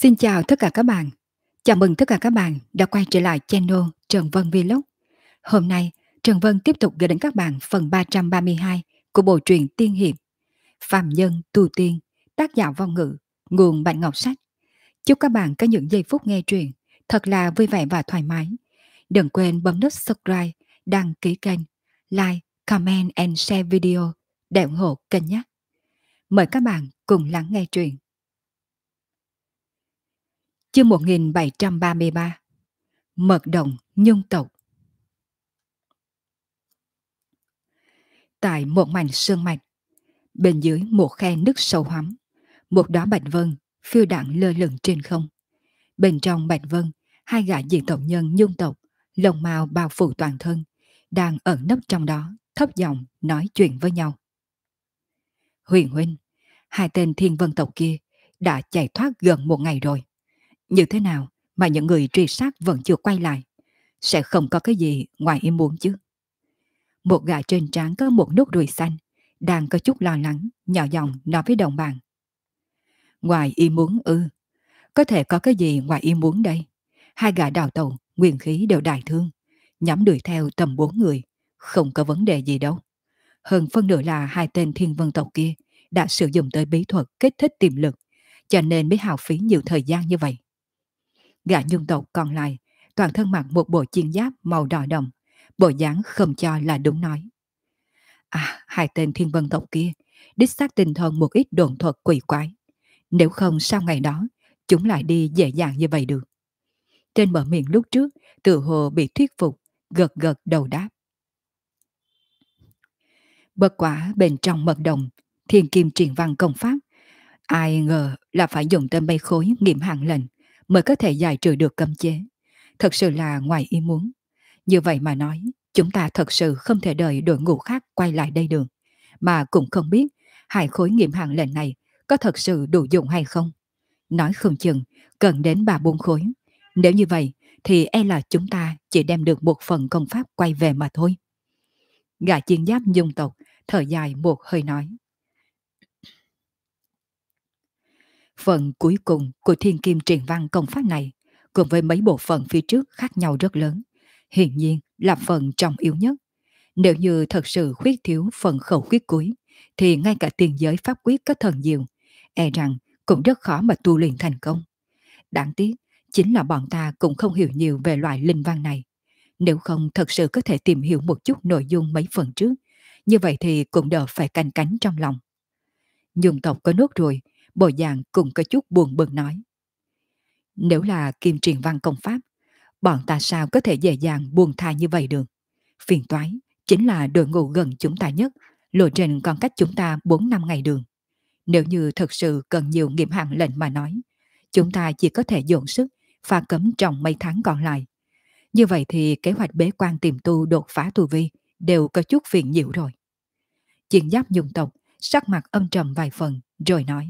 Xin chào tất cả các bạn. Chào mừng tất cả các bạn đã quay trở lại channel Trần Vân Vlog. Hôm nay, Trần Vân tiếp tục gửi đến các bạn phần 332 của bộ truyện tiên hiệp Phàm Nhân Tu Tiên, tác giả Vong Ngữ, nguồn Bạch Ngọc Sách. Chúc các bạn có những giây phút nghe truyện thật là vui vẻ và thoải mái. Đừng quên bấm nút subscribe, đăng ký kênh, like, comment and share video để ủng hộ kênh nhé. Mời các bạn cùng lắng nghe truyện. Chương 1733 Mật Đồng Nhung Tộc. Tại một mảnh sơn mạch, bên dưới một khe nước sâu hoắm, một đóa bạch vân phiêu đãng lơ lửng trên không. Bên trong bạch vân, hai gã dị tộc nhân nhung tộc, lông mao bao phủ toàn thân, đang ẩn nấp trong đó, thấp giọng nói chuyện với nhau. Huyền huynh, hai tên thiên vân tộc kia đã chạy thoát gần một ngày rồi. Như thế nào mà những người truy sát vẫn chưa quay lại? Sẽ không có cái gì ngoài ý muốn chứ? Một gã trên trán có một nốt ruồi xanh, đang có chút lo lắng, nhỏ giọng nói với đồng bạn. Ngoài ý muốn ư? Có thể có cái gì ngoài ý muốn đây? Hai gã đào tàu, nguyên khí đều đại thương, nhắm đuổi theo tầm 4 người, không có vấn đề gì đâu. Hơn phân nửa là hai tên thiên vân tộc kia đã sử dụng tới bí thuật kích thích tiềm lực, cho nên mới hao phí nhiều thời gian như vậy. Gã nhung tộc còn lại, toàn thân mặc một bộ chiến giáp màu đỏ đồng, bộ dáng không cho là đúng nói. À, hai tên thiên vân tộc kia đích xác tinh thần một ít đồn thuật quỷ quái. Nếu không sau ngày đó, chúng lại đi dễ dàng như vậy được. Tên mở miệng lúc trước, tự hồ bị thuyết phục, gật gật đầu đáp. Bất quả bên trong mật đồng, thiên kim truyền văn công pháp, ai ngờ là phải dùng tên bay khối nghiệm hạn lệnh mới có thể giải trừ được cấm chế. Thật sự là ngoài ý muốn. Như vậy mà nói, chúng ta thật sự không thể đợi đội ngũ khác quay lại đây được. Mà cũng không biết hai khối nghiệm hạn lệnh này có thật sự đủ dụng hay không. Nói không chừng cần đến 3-4 khối. Nếu như vậy thì e là chúng ta chỉ đem được một phần công pháp quay về mà thôi. Gã chiến giáp dung tộc thở dài một hơi nói. Phần cuối cùng của thiên kim truyền văn công pháp này cùng với mấy bộ phận phía trước khác nhau rất lớn. Hiển nhiên là phần trọng yếu nhất. Nếu như thật sự khuyết thiếu phần khẩu quyết cuối, thì ngay cả tiền giới pháp quyết có thần diệu, e rằng cũng rất khó mà tu luyện thành công. Đáng tiếc, chính là bọn ta cũng không hiểu nhiều về loại linh văn này. Nếu không thật sự có thể tìm hiểu một chút nội dung mấy phần trước, như vậy thì cũng đỡ phải canh cánh trong lòng. Nhung tộc có nốt rồi, bộ dạng cũng có chút buồn bực nói. Nếu là kim truyền văn công pháp, bọn ta sao có thể dễ dàng buông tha như vậy được? Phiền toái chính là đội ngũ gần chúng ta nhất, lộ trình còn cách chúng ta 4-5 ngày đường. Nếu như thật sự cần nhiều nghiệm hạn lệnh mà nói, chúng ta chỉ có thể dồn sức phá cấm trong mấy tháng còn lại. Như vậy thì kế hoạch bế quan tìm tu đột phá tu vi đều có chút phiền nhiễu rồi. Chiến giáp nhung tộc sắc mặt âm trầm vài phần rồi nói.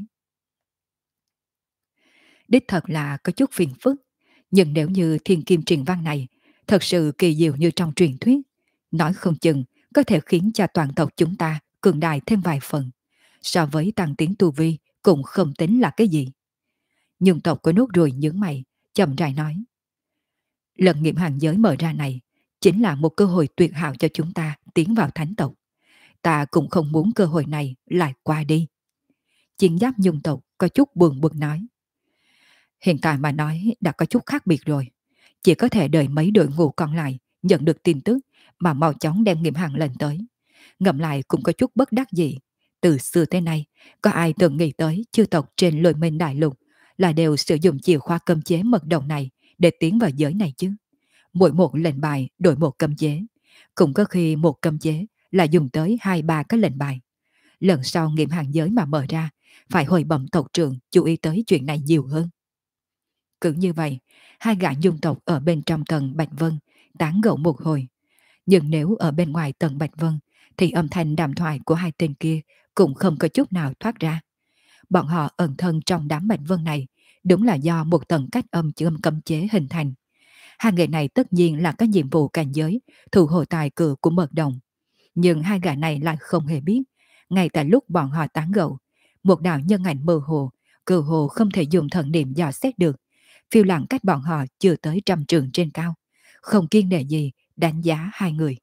Đích thật là có chút phiền phức, nhưng nếu như thiên kim truyền văn này thật sự kỳ diệu như trong truyền thuyết, nói không chừng có thể khiến cho toàn tộc chúng ta cường đại thêm vài phần. So với tăng tiến tu vi cũng không tính là cái gì. Nhưng tộc của nốt ruồi nhướng mày, chậm rãi nói. Lần nghiệm hàng giới mở ra này chính là một cơ hội tuyệt hảo cho chúng ta tiến vào thánh tộc. Ta cũng không muốn cơ hội này lại qua đi. Chiến giáp nhung tộc có chút buồn bực nói. Hiện tại mà nói đã có chút khác biệt rồi. Chỉ có thể đợi mấy đội ngũ còn lại nhận được tin tức mà mau chóng đem nghiệm hàng lên tới. Ngẫm lại cũng có chút bất đắc dĩ. Từ xưa tới nay, có ai từng nghĩ tới chư tộc trên Lôi Minh Đại Lục là đều sử dụng chìa khóa cấm chế mật đồng này để tiến vào giới này chứ? Mỗi một lệnh bài đổi một cấm chế. Cũng có khi một cấm chế là dùng tới 2-3 cái lệnh bài. Lần sau nghiệm hàng giới mà mở ra, phải hồi bẩm tộc trưởng chú ý tới chuyện này nhiều hơn. Cứ như vậy, hai gã dung tộc ở bên trong tầng Bạch Vân tán gẫu một hồi. Nhưng nếu ở bên ngoài tầng Bạch Vân thì âm thanh đàm thoại của hai tên kia cũng không có chút nào thoát ra. Bọn họ ẩn thân trong đám Bạch Vân này đúng là do một tầng cách âm châm cấm chế hình thành. Hai người này tất nhiên là có nhiệm vụ cảnh giới, thu hồi tài cử của mật đồng. Nhưng hai gã này lại không hề biết. Ngay tại lúc bọn họ tán gẫu, một đạo nhân ảnh mơ hồ cơ hồ không thể dùng thần niệm dò xét được, phiêu lặng cách bọn họ chưa tới 100 trượng trên cao, không kiêng nể gì đánh giá hai người.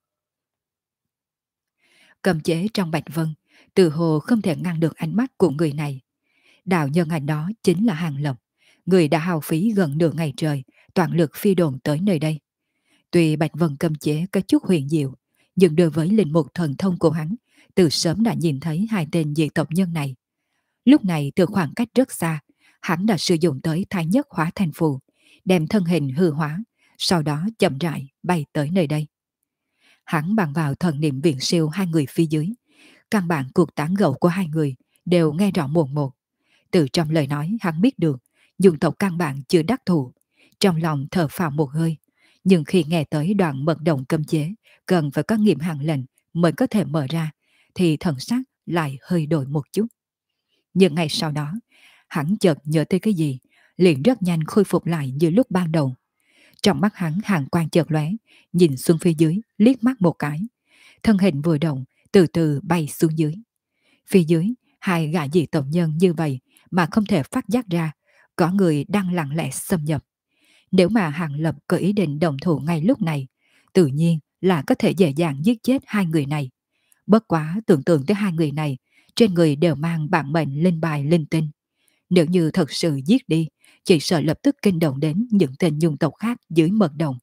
Cầm chế trong Bạch Vân, từ hồ không thể ngăn được ánh mắt của người này. Đạo nhân ảnh đó chính là Hàng Lập, người đã hao phí gần nửa ngày trời, toàn lực phi đồn tới nơi đây. Tuy Bạch Vân cầm chế có chút huyền diệu, nhưng đối với linh mục thần thông của hắn, từ sớm đã nhìn thấy hai tên dị tộc nhân này. Lúc này từ khoảng cách rất xa, hắn đã sử dụng tới thái nhất hóa thành phù, đem thân hình hư hóa, sau đó chậm rãi bay tới nơi đây. Hắn bằng vào thần niệm viện siêu hai người phía dưới, căn bản cuộc tán gẫu của hai người đều nghe rõ mồn một. Từ trong lời nói hắn biết được, dùng tộc căn bản chưa đắc thủ, trong lòng thở phào một hơi. Nhưng khi nghe tới đoạn mật động cấm chế, cần phải có nghiệm hàng lệnh mới có thể mở ra, thì thần sắc lại hơi đổi một chút. Nhưng ngay sau đó, hắn chợt nhớ tới cái gì, liền rất nhanh khôi phục lại như lúc ban đầu. Trong mắt hắn hàng quang chợt lóe, nhìn xuống phía dưới, liếc mắt một cái. Thân hình vừa động, từ từ bay xuống dưới. Phía dưới, hai gã dị tộc nhân như vậy mà không thể phát giác ra, có người đang lặng lẽ xâm nhập. Nếu mà Hàng Lập có ý định đồng thủ ngay lúc này, tự nhiên là có thể dễ dàng giết chết hai người này. Bất quá tưởng tượng tới hai người này, trên người đều mang bản mệnh linh bài linh tinh. Nếu như thật sự giết đi, chỉ sợ lập tức kinh động đến những tên nhung tộc khác dưới mật đồng.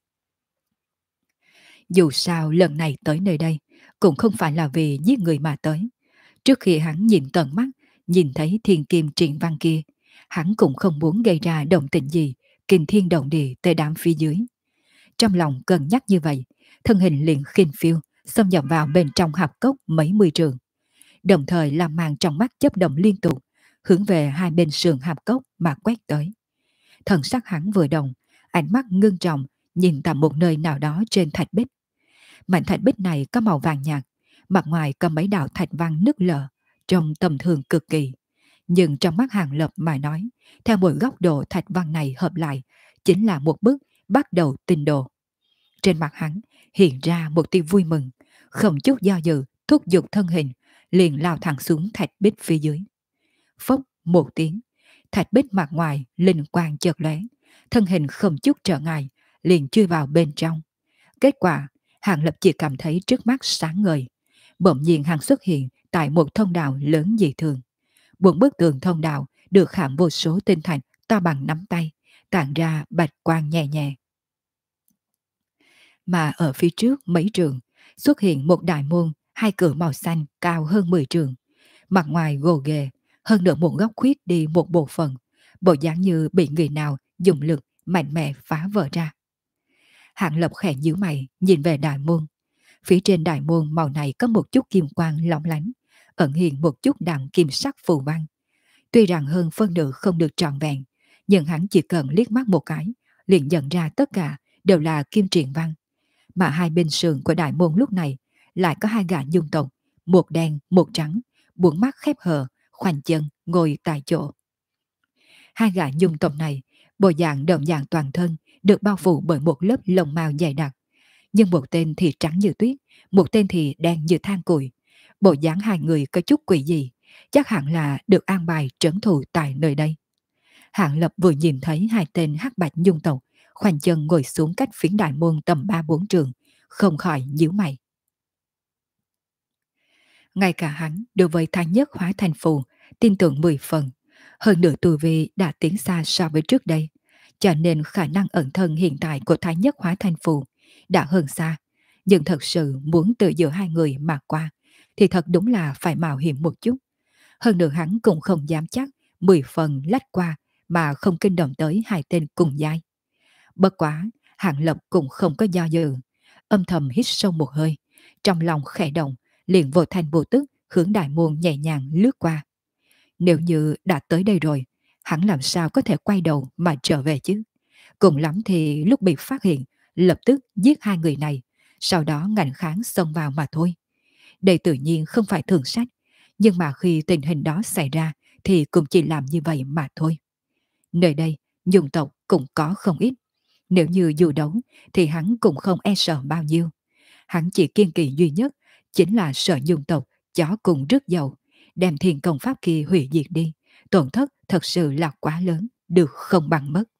Dù sao lần này tới nơi đây, cũng không phải là vì giết người mà tới. Trước khi hắn nhìn tận mắt, nhìn thấy thiên kim triện văn kia, hắn cũng không muốn gây ra động tĩnh gì, kinh thiên động địa tới đám phía dưới. Trong lòng cân nhắc như vậy, thân hình liền khinh phiêu, xâm nhập vào bên trong hạp cốc mấy mươi trường. Đồng thời làm màn trong mắt chấp động liên tục, hướng về hai bên sườn hạp cốc mà quét tới. Thần sắc hắn vừa động, ánh mắt ngưng trọng, nhìn tầm một nơi nào đó trên thạch bích. Mảnh thạch bích này có màu vàng nhạt, mặt ngoài có mấy đạo thạch văn nứt lở, trông tầm thường cực kỳ. Nhưng trong mắt Hàng Lập mà nói, theo một góc độ thạch văn này hợp lại, chính là một bước bắt đầu tinh độ. Trên mặt hắn hiện ra một tia vui mừng, không chút do dự, thúc giục thân hình, liền lao thẳng xuống thạch bích phía dưới. Phốc một tiếng, thạch bích mặt ngoài linh quang chợt lóe, thân hình không chút trở ngại, liền chui vào bên trong. Kết quả, Hàng Lập chỉ cảm thấy trước mắt sáng ngời. Bỗng nhiên hắn xuất hiện tại một thông đạo lớn dị thường. Bốn bức tường thông đạo được khảm vô số tinh thạch to bằng nắm tay, tản ra bạch quang nhẹ nhẹ. Mà ở phía trước mấy trường xuất hiện một đại môn, hai cửa màu xanh cao hơn 10 trường. Mặt ngoài gồ ghề, hơn nữa một góc khuyết đi một bộ phận, bộ dáng như bị người nào dùng lực mạnh mẽ phá vỡ ra. Hạng Lập khẽ nhíu mày nhìn về đại môn. Phía trên đại môn màu này có một chút kim quang lóng lánh, ẩn hiện một chút đặng kim sắc phù văn. Tuy rằng hơn phân nửa không được trọn vẹn, nhưng hắn chỉ cần liếc mắt một cái, liền nhận ra tất cả đều là kim triện văn. Mà hai bên sườn của đại môn lúc này lại có hai gã nhung tộc, một đen một trắng, bốn mắt khép hờ, khoanh chân ngồi tại chỗ. Hai gã nhung tộc này, bộ dạng đậm dạng toàn thân, được bao phủ bởi một lớp lông mao dày đặc. Nhưng một tên thì trắng như tuyết, một tên thì đen như than củi. Bộ dáng hai người có chút quỷ gì, chắc hẳn là được an bài trấn thủ tại nơi đây. Hạng Lập vừa nhìn thấy hai tên hắc bạch nhung tộc, khoanh chân ngồi xuống cách phiến đại môn tầm 3-4 trường, không khỏi nhíu mày. Ngay cả hắn đối với thái nhất hóa thành phù, tin tưởng 10 phần. Hơn nữa tu vi đã tiến xa so với trước đây, cho nên khả năng ẩn thân hiện tại của thái nhất hóa thành phù đã hơn xa. Nhưng thật sự muốn từ giữa hai người mà qua, thì thật đúng là phải mạo hiểm một chút. Hơn nữa hắn cũng không dám chắc 10 phần lách qua mà không kinh động tới hai tên cùng giai. Bất quá, Hạng Lập cũng không có do dự, âm thầm hít sâu một hơi, trong lòng khẽ động, liền vô thành vô tức hướng đại môn nhẹ nhàng lướt qua. Nếu như đã tới đây rồi, hắn làm sao có thể quay đầu mà trở về chứ? Cùng lắm thì lúc bị phát hiện, lập tức giết hai người này, sau đó ngạnh kháng xông vào mà thôi. Đây tự nhiên không phải thường sách, nhưng mà khi tình hình đó xảy ra thì cũng chỉ làm như vậy mà thôi. Nơi đây, nhung tộc cũng có không ít. Nếu như dù đấu thì hắn cũng không e sợ bao nhiêu. Hắn chỉ kiên kỵ duy nhất chính là sợ nhung tộc chó cùng rước dầu, đem thiền công pháp kia hủy diệt đi, tổn thất thật sự là quá lớn, được không bằng mất.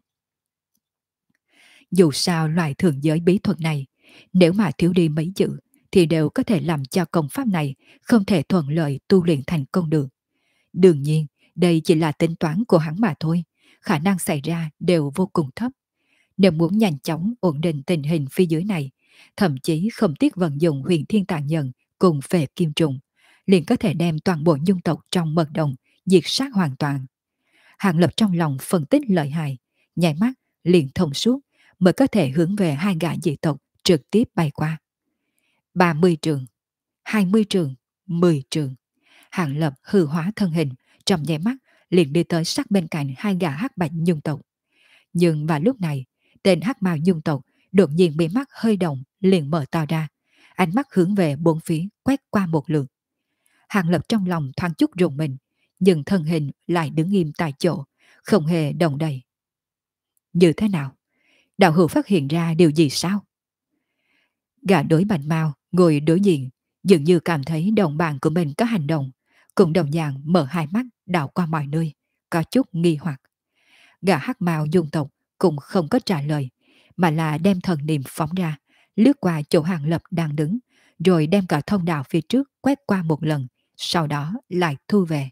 Dù sao loại thường giới bí thuật này, nếu mà thiếu đi mấy chữ, thì đều có thể làm cho công pháp này không thể thuận lợi tu luyện thành công được. Đương nhiên, đây chỉ là tính toán của hắn mà thôi, khả năng xảy ra đều vô cùng thấp. Nếu muốn nhanh chóng ổn định tình hình phía dưới này, thậm chí không tiếc vận dụng huyền thiên tàn nhân cùng về kim trùng, liền có thể đem toàn bộ nhung tộc trong mật đồng diệt sát hoàn toàn. Hàng Lập trong lòng phân tích lợi hại, nhảy mắt liền thông suốt, mới có thể hướng về hai gã dị tộc trực tiếp bay qua. 30 trường, 20 trường, 10 trường. Hàng Lập hư hóa thân hình, trong nháy mắt liền đi tới sát bên cạnh hai gã hắc bạch nhung tộc. Nhưng vào lúc này, tên hắc mao nhung tộc đột nhiên bị mắt hơi động, liền mở to ra, ánh mắt hướng về bốn phía quét qua một lượt. Hàng Lập trong lòng thoáng chút rùng mình, nhưng thân hình lại đứng im tại chỗ, không hề động đậy. Như thế nào? Đạo hữu phát hiện ra điều gì sao? Gã đối bạch mao ngồi đối diện, dường như cảm thấy đồng bạn của mình có hành động, cũng đồng dạng mở hai mắt đảo qua mọi nơi, có chút nghi hoặc. Gã hắc mao dung tộc cũng không có trả lời, mà là đem thần niệm phóng ra, lướt qua chỗ Hàng Lập đang đứng, rồi đem cả thông đạo phía trước quét qua một lần, sau đó lại thu về.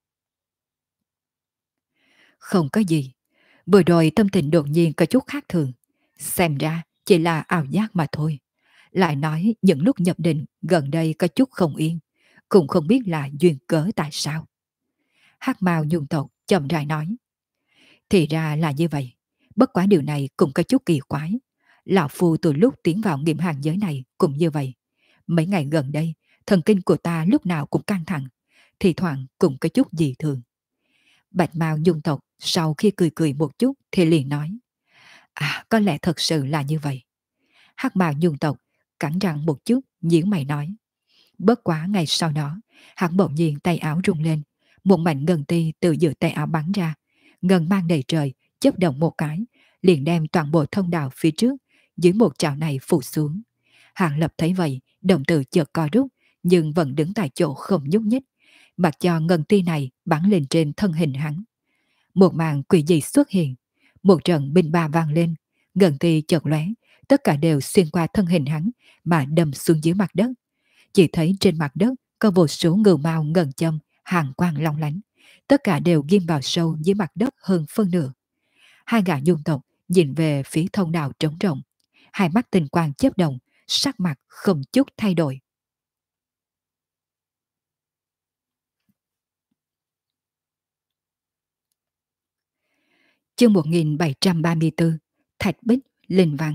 Không có gì, vừa rồi tâm tình đột nhiên có chút khác thường, xem ra chỉ là ảo giác mà thôi. Lại nói những lúc nhập định gần đây có chút không yên, cũng không biết là duyên cớ tại sao. Hắc Mao nhung tộc chậm rãi nói. Thì ra là như vậy, bất quá điều này cũng có chút kỳ quái. Lão Phu từ lúc tiến vào nghiệm hàng giới này cũng như vậy. Mấy ngày gần đây, thần kinh của ta lúc nào cũng căng thẳng, thì thoảng cũng có chút dị thường. Bạch Mao nhung tộc sau khi cười cười một chút thì liền nói. À, có lẽ thật sự là như vậy. Hắc Mao nhung tộc cắn răng một chút, nhíu mày nói. Bất quá ngày sau đó, hắn bỗng nhiên tay áo rung lên, một mảnh ngân ti từ giữa tay áo bắn ra, ngân mang đầy trời, chớp động một cái, liền đem toàn bộ thông đạo phía trước, dưới một chảo này phủ xuống. Hàng Lập thấy vậy, đồng tử chợt co rút, nhưng vẫn đứng tại chỗ không nhúc nhích, mặc cho ngân ti này bắn lên trên thân hình hắn. Một màn quỷ dị xuất hiện, một trận binh ba vang lên, ngân ti chợt lóe, tất cả đều xuyên qua thân hình hắn mà đâm xuống dưới mặt đất. Chỉ thấy trên mặt đất có vô số ngưu mao ngân châm, hàng quang long lánh, tất cả đều ghim vào sâu dưới mặt đất hơn phân nửa. Hai gã dung tộc nhìn về phía thông đạo trống rộng, hai mắt tinh quang chớp động, sắc mặt không chút thay đổi. Chương 1734, Thạch Bích Linh Văn.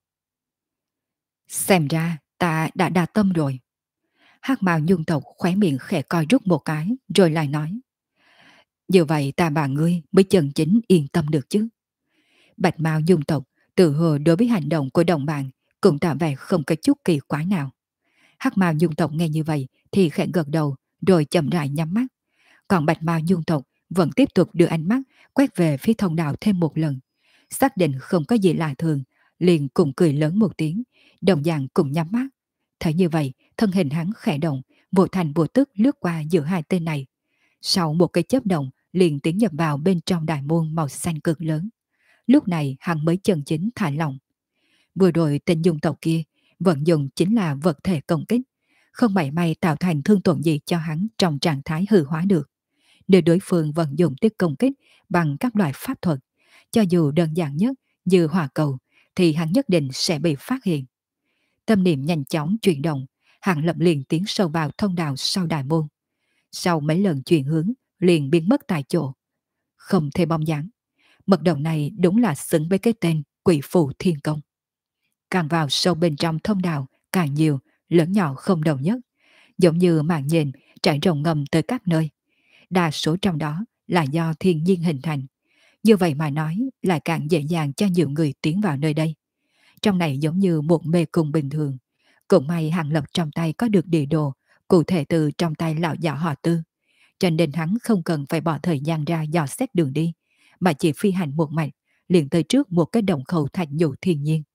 Xem ra ta đã đa tâm rồi. Hắc Mao nhung tộc khóe miệng khẽ coi rút một cái, rồi lại nói. Như vậy ta bà ngươi mới chân chính yên tâm được chứ. Bạch Mao dung tộc tự hồ đối với hành động của đồng bạn cũng tỏ vẻ không có chút kỳ quái nào. Hắc Mao dung tộc nghe như vậy thì khẽ gật đầu, rồi chậm rãi nhắm mắt. Còn Bạch Mao dung tộc vẫn tiếp tục đưa ánh mắt quét về phía thông đạo thêm một lần. Xác định không có gì lạ thường, liền cùng cười lớn một tiếng, đồng dạng cùng nhắm mắt. Thấy như vậy, thân hình hắn khẽ động, vô thành vô tức lướt qua giữa hai tên này. Sau một cái chớp động, liền tiến nhập vào bên trong đại môn màu xanh cực lớn. Lúc này hắn mới chân chính thả lỏng. Vừa rồi tên dung tộc kia vận dụng chính là vật thể công kích, không mảy may tạo thành thương tổn gì cho hắn trong trạng thái hư hóa được. Nếu đối phương vận dụng tiếp công kích bằng các loại pháp thuật, cho dù đơn giản nhất như hỏa cầu, thì hắn nhất định sẽ bị phát hiện. Tâm niệm nhanh chóng chuyển động, hắn lập liền tiến sâu vào thông đạo sau đại môn. Sau mấy lần chuyển hướng, liền biến mất tại chỗ. Không thể bóng dáng. Mật động này đúng là xứng với cái tên Quỷ Phù Thiên Công. Càng vào sâu bên trong thông đạo, càng nhiều, lớn nhỏ không đồng nhất, giống như màn nhện trải rộng ngầm tới các nơi. Đa số trong đó là do thiên nhiên hình thành. Như vậy mà nói lại càng dễ dàng cho nhiều người tiến vào nơi đây. Trong này giống như một mê cung bình thường. Cũng may Hàng Lập trong tay có được địa đồ, cụ thể từ trong tay lão già họ Tư. Cho nên hắn không cần phải bỏ thời gian ra dò xét đường đi, mà chỉ phi hành một mạch, liền tới trước một cái đồng khẩu thạch nhũ thiên nhiên.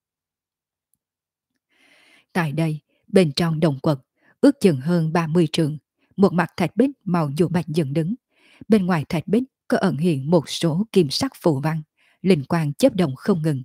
Tại đây, bên trong đồng quật, ước chừng hơn 30 trượng, một mặt thạch bích màu nhũ bạch dựng đứng. Bên ngoài thạch bích có ẩn hiện một số kim sắc phù văn, linh quang chớp động không ngừng.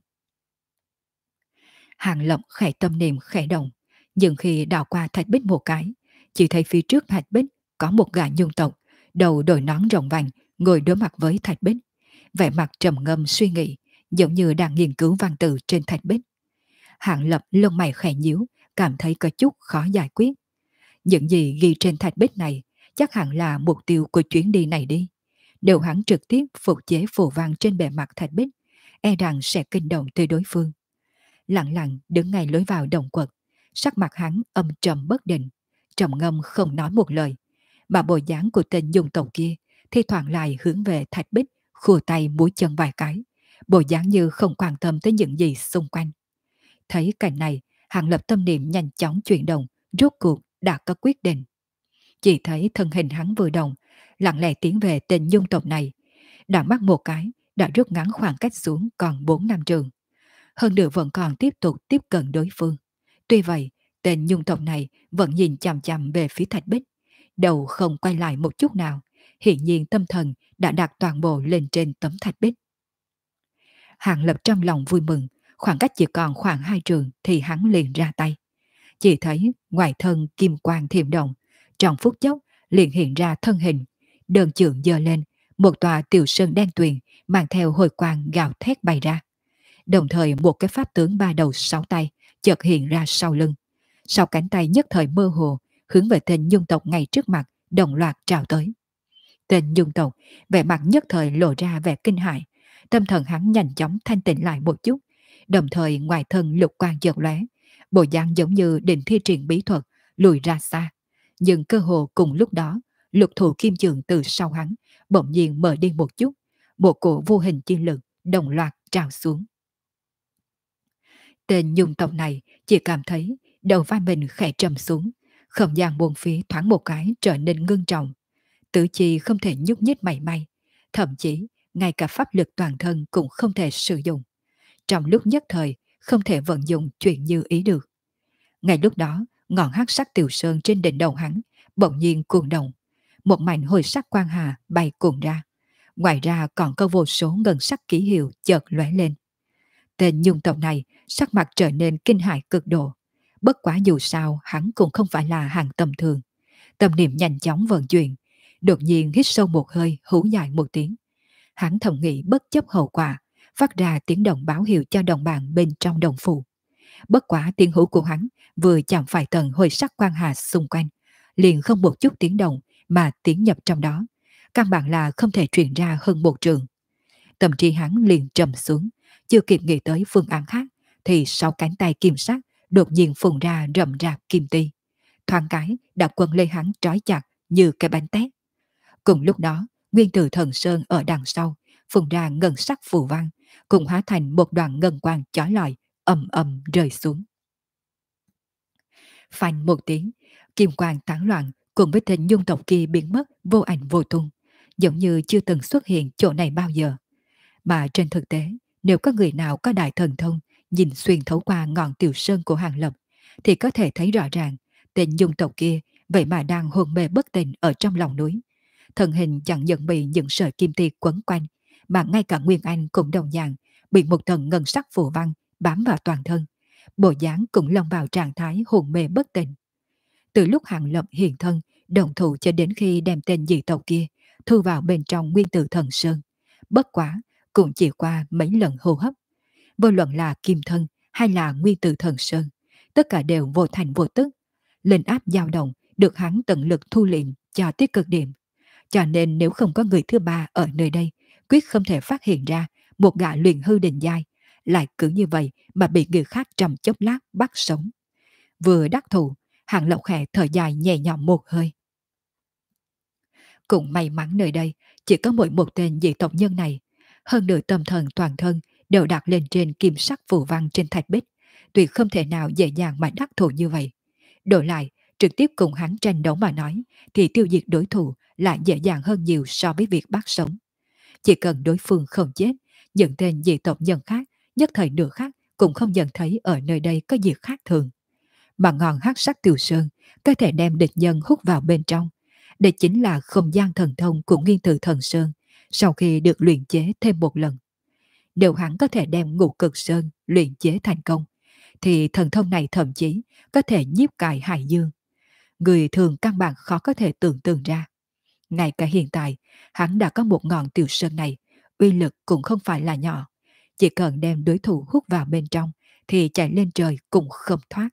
Hàng Lập khẽ tâm niệm khẽ động, nhưng khi đào qua thạch bích một cái, chỉ thấy phía trước thạch bích có một gã nhung tộc, đầu đội nón rộng vành, ngồi đối mặt với thạch bích, vẻ mặt trầm ngâm suy nghĩ, giống như đang nghiên cứu văn tự trên thạch bích. Hàng Lập lông mày khẽ nhíu, cảm thấy có chút khó giải quyết. Những gì ghi trên thạch bích này chắc hẳn là mục tiêu của chuyến đi này đi. Nếu hắn trực tiếp phục chế phù văn trên bề mặt thạch bích, e rằng sẽ kinh động tới đối phương. Lặng lặng đứng ngay lối vào động quật, sắc mặt hắn âm trầm bất định, trầm ngâm không nói một lời, mà bộ dáng của tên dung tộc kia thi thoảng lại hướng về thạch bích, khua tay múi chân vài cái, bộ dáng như không quan tâm tới những gì xung quanh. Thấy cảnh này, Hàng Lập tâm niệm nhanh chóng chuyển động, rốt cuộc đã có quyết định. Chỉ thấy thân hình hắn vừa động, lặng lẽ tiến về tên dung tộc này, đã mắt một cái, đã rút ngắn khoảng cách xuống còn 4 năm trường. Hơn nữa vẫn còn tiếp tục tiếp cận đối phương. Tuy vậy, tên nhung tộc này vẫn nhìn chằm chằm về phía thạch bích, đầu không quay lại một chút nào, hiển nhiên tâm thần đã đặt toàn bộ lên trên tấm thạch bích. Hàng Lập trong lòng vui mừng, khoảng cách chỉ còn khoảng 2 trường thì hắn liền ra tay. Chỉ thấy ngoài thân kim quang thiểm động, trong phút chốc liền hiện ra thân hình, đơn chưởng giơ lên, một tòa tiểu sơn đen tuyền mang theo hồi quang gào thét bay ra. Đồng thời một cái pháp tướng 3 đầu 6 tay chợt hiện ra sau lưng. Sau cánh tay nhất thời mơ hồ, hướng về tên nhung tộc ngay trước mặt, đồng loạt trào tới. Tên nhung tộc, vẻ mặt nhất thời lộ ra vẻ kinh hãi, tâm thần hắn nhanh chóng thanh tịnh lại một chút, đồng thời ngoài thân lục quang chợt lóe, bộ dáng giống như định thi triển bí thuật, lùi ra xa. Nhưng cơ hồ cùng lúc đó, lục thủ kim trường từ sau hắn bỗng nhiên mở đi một chút, một cổ vô hình chi lực đồng loạt trào xuống. Tên nhung tộc này chỉ cảm thấy đầu vai mình khẽ trầm xuống, không gian buồn phía thoáng một cái trở nên ngưng trọng, tứ chi không thể nhúc nhích mảy may, thậm chí ngay cả pháp lực toàn thân cũng không thể sử dụng. Trong lúc nhất thời, không thể vận dụng chuyện như ý được. Ngay lúc đó, ngọn hắc sắc tiểu sơn trên đỉnh đầu hắn bỗng nhiên cuồng động, một mảnh hồi sắc quang hà bay cuồng ra. Ngoài ra còn có vô số ngân sắc ký hiệu chợt lóe lên. Tên nhung tộc này sắc mặt trở nên kinh hãi cực độ. Bất quá dù sao hắn cũng không phải là hàng tầm thường. Tâm niệm nhanh chóng vận chuyển, đột nhiên hít sâu một hơi, hú dài một tiếng. Hắn thầm nghĩ bất chấp hậu quả, phát ra tiếng động báo hiệu cho đồng bạn bên trong đồng phủ. Bất quá tiếng hú của hắn vừa chạm phải tầng hồi sắc quang hà xung quanh, liền không một chút tiếng động mà tiến nhập trong đó, căn bản là không thể truyền ra hơn một trường. Tâm trí hắn liền trầm xuống, chưa kịp nghĩ tới phương án khác, thì sau cánh tay kim sắc đột nhiên phun ra rậm rạp kim ti, thoáng cái đã quấn lấy hắn trói chặt như cái bánh tét. Cùng lúc đó, nguyên tử thần sơn ở đằng sau phun ra ngân sắc phù văn, cùng hóa thành một đoàn ngân quang chói lọi, ầm ầm rơi xuống. Phanh một tiếng, kim quang tán loạn cùng với tên nhung tộc kia biến mất vô ảnh vô tung, giống như chưa từng xuất hiện chỗ này bao giờ. Mà trên thực tế, nếu có người nào có đại thần thông nhìn xuyên thấu qua ngọn tiểu sơn của Hàng Lập, thì có thể thấy rõ ràng tên nhung tộc kia vậy mà đang hôn mê bất tỉnh ở trong lòng núi. Thân hình chẳng những bị những sợi kim ti quấn quanh, mà ngay cả Nguyên Anh cũng đồng dạng bị một tầng ngân sắc phù văn bám vào toàn thân. Bộ dáng cũng lâm vào trạng thái hôn mê bất tỉnh. Từ lúc Hàng Lập hiện thân, đồng thủ cho đến khi đem tên dị tộc kia thu vào bên trong nguyên tử thần sơn, bất quá cũng chỉ qua mấy lần hô hấp. Vô luận là kim thân hay là nguyên tử thần sơn, tất cả đều vô thành vô tức. Linh áp dao động được hắn tận lực thu liệm cho tới cực điểm. Cho nên nếu không có người thứ ba ở nơi đây, quyết không thể phát hiện ra một gã luyện hư đình giai lại cứ như vậy mà bị người khác trong chốc lát bắt sống. Vừa đắc thủ, Hàng Lộc khẽ thở dài nhẹ nhõm một hơi. Cũng may mắn nơi đây chỉ có mỗi một tên dị tộc nhân này, hơn nữa tâm thần toàn thân đều đặt lên trên kim sắc phù văn trên thạch bích, tuyệt không thể nào dễ dàng mà đắc thủ như vậy. Đổi lại, trực tiếp cùng hắn tranh đấu mà nói, thì tiêu diệt đối thủ lại dễ dàng hơn nhiều so với việc bắt sống. Chỉ cần đối phương không chết, những tên dị tộc nhân khác, nhất thời nửa khác cũng không nhận thấy ở nơi đây có gì khác thường. Mà ngọn hắc sắc tiểu sơn có thể đem địch nhân hút vào bên trong. Đây chính là không gian thần thông của nghiên tử thần sơn, sau khi được luyện chế thêm một lần. Nếu hắn có thể đem Ngũ Cực Sơn luyện chế thành công, thì thần thông này thậm chí có thể nhiếp cài hải dương. Người thường căn bản khó có thể tưởng tượng ra. Ngay cả hiện tại, hắn đã có một ngọn tiểu sơn này, uy lực cũng không phải là nhỏ. Chỉ cần đem đối thủ hút vào bên trong, thì chạy lên trời cũng không thoát.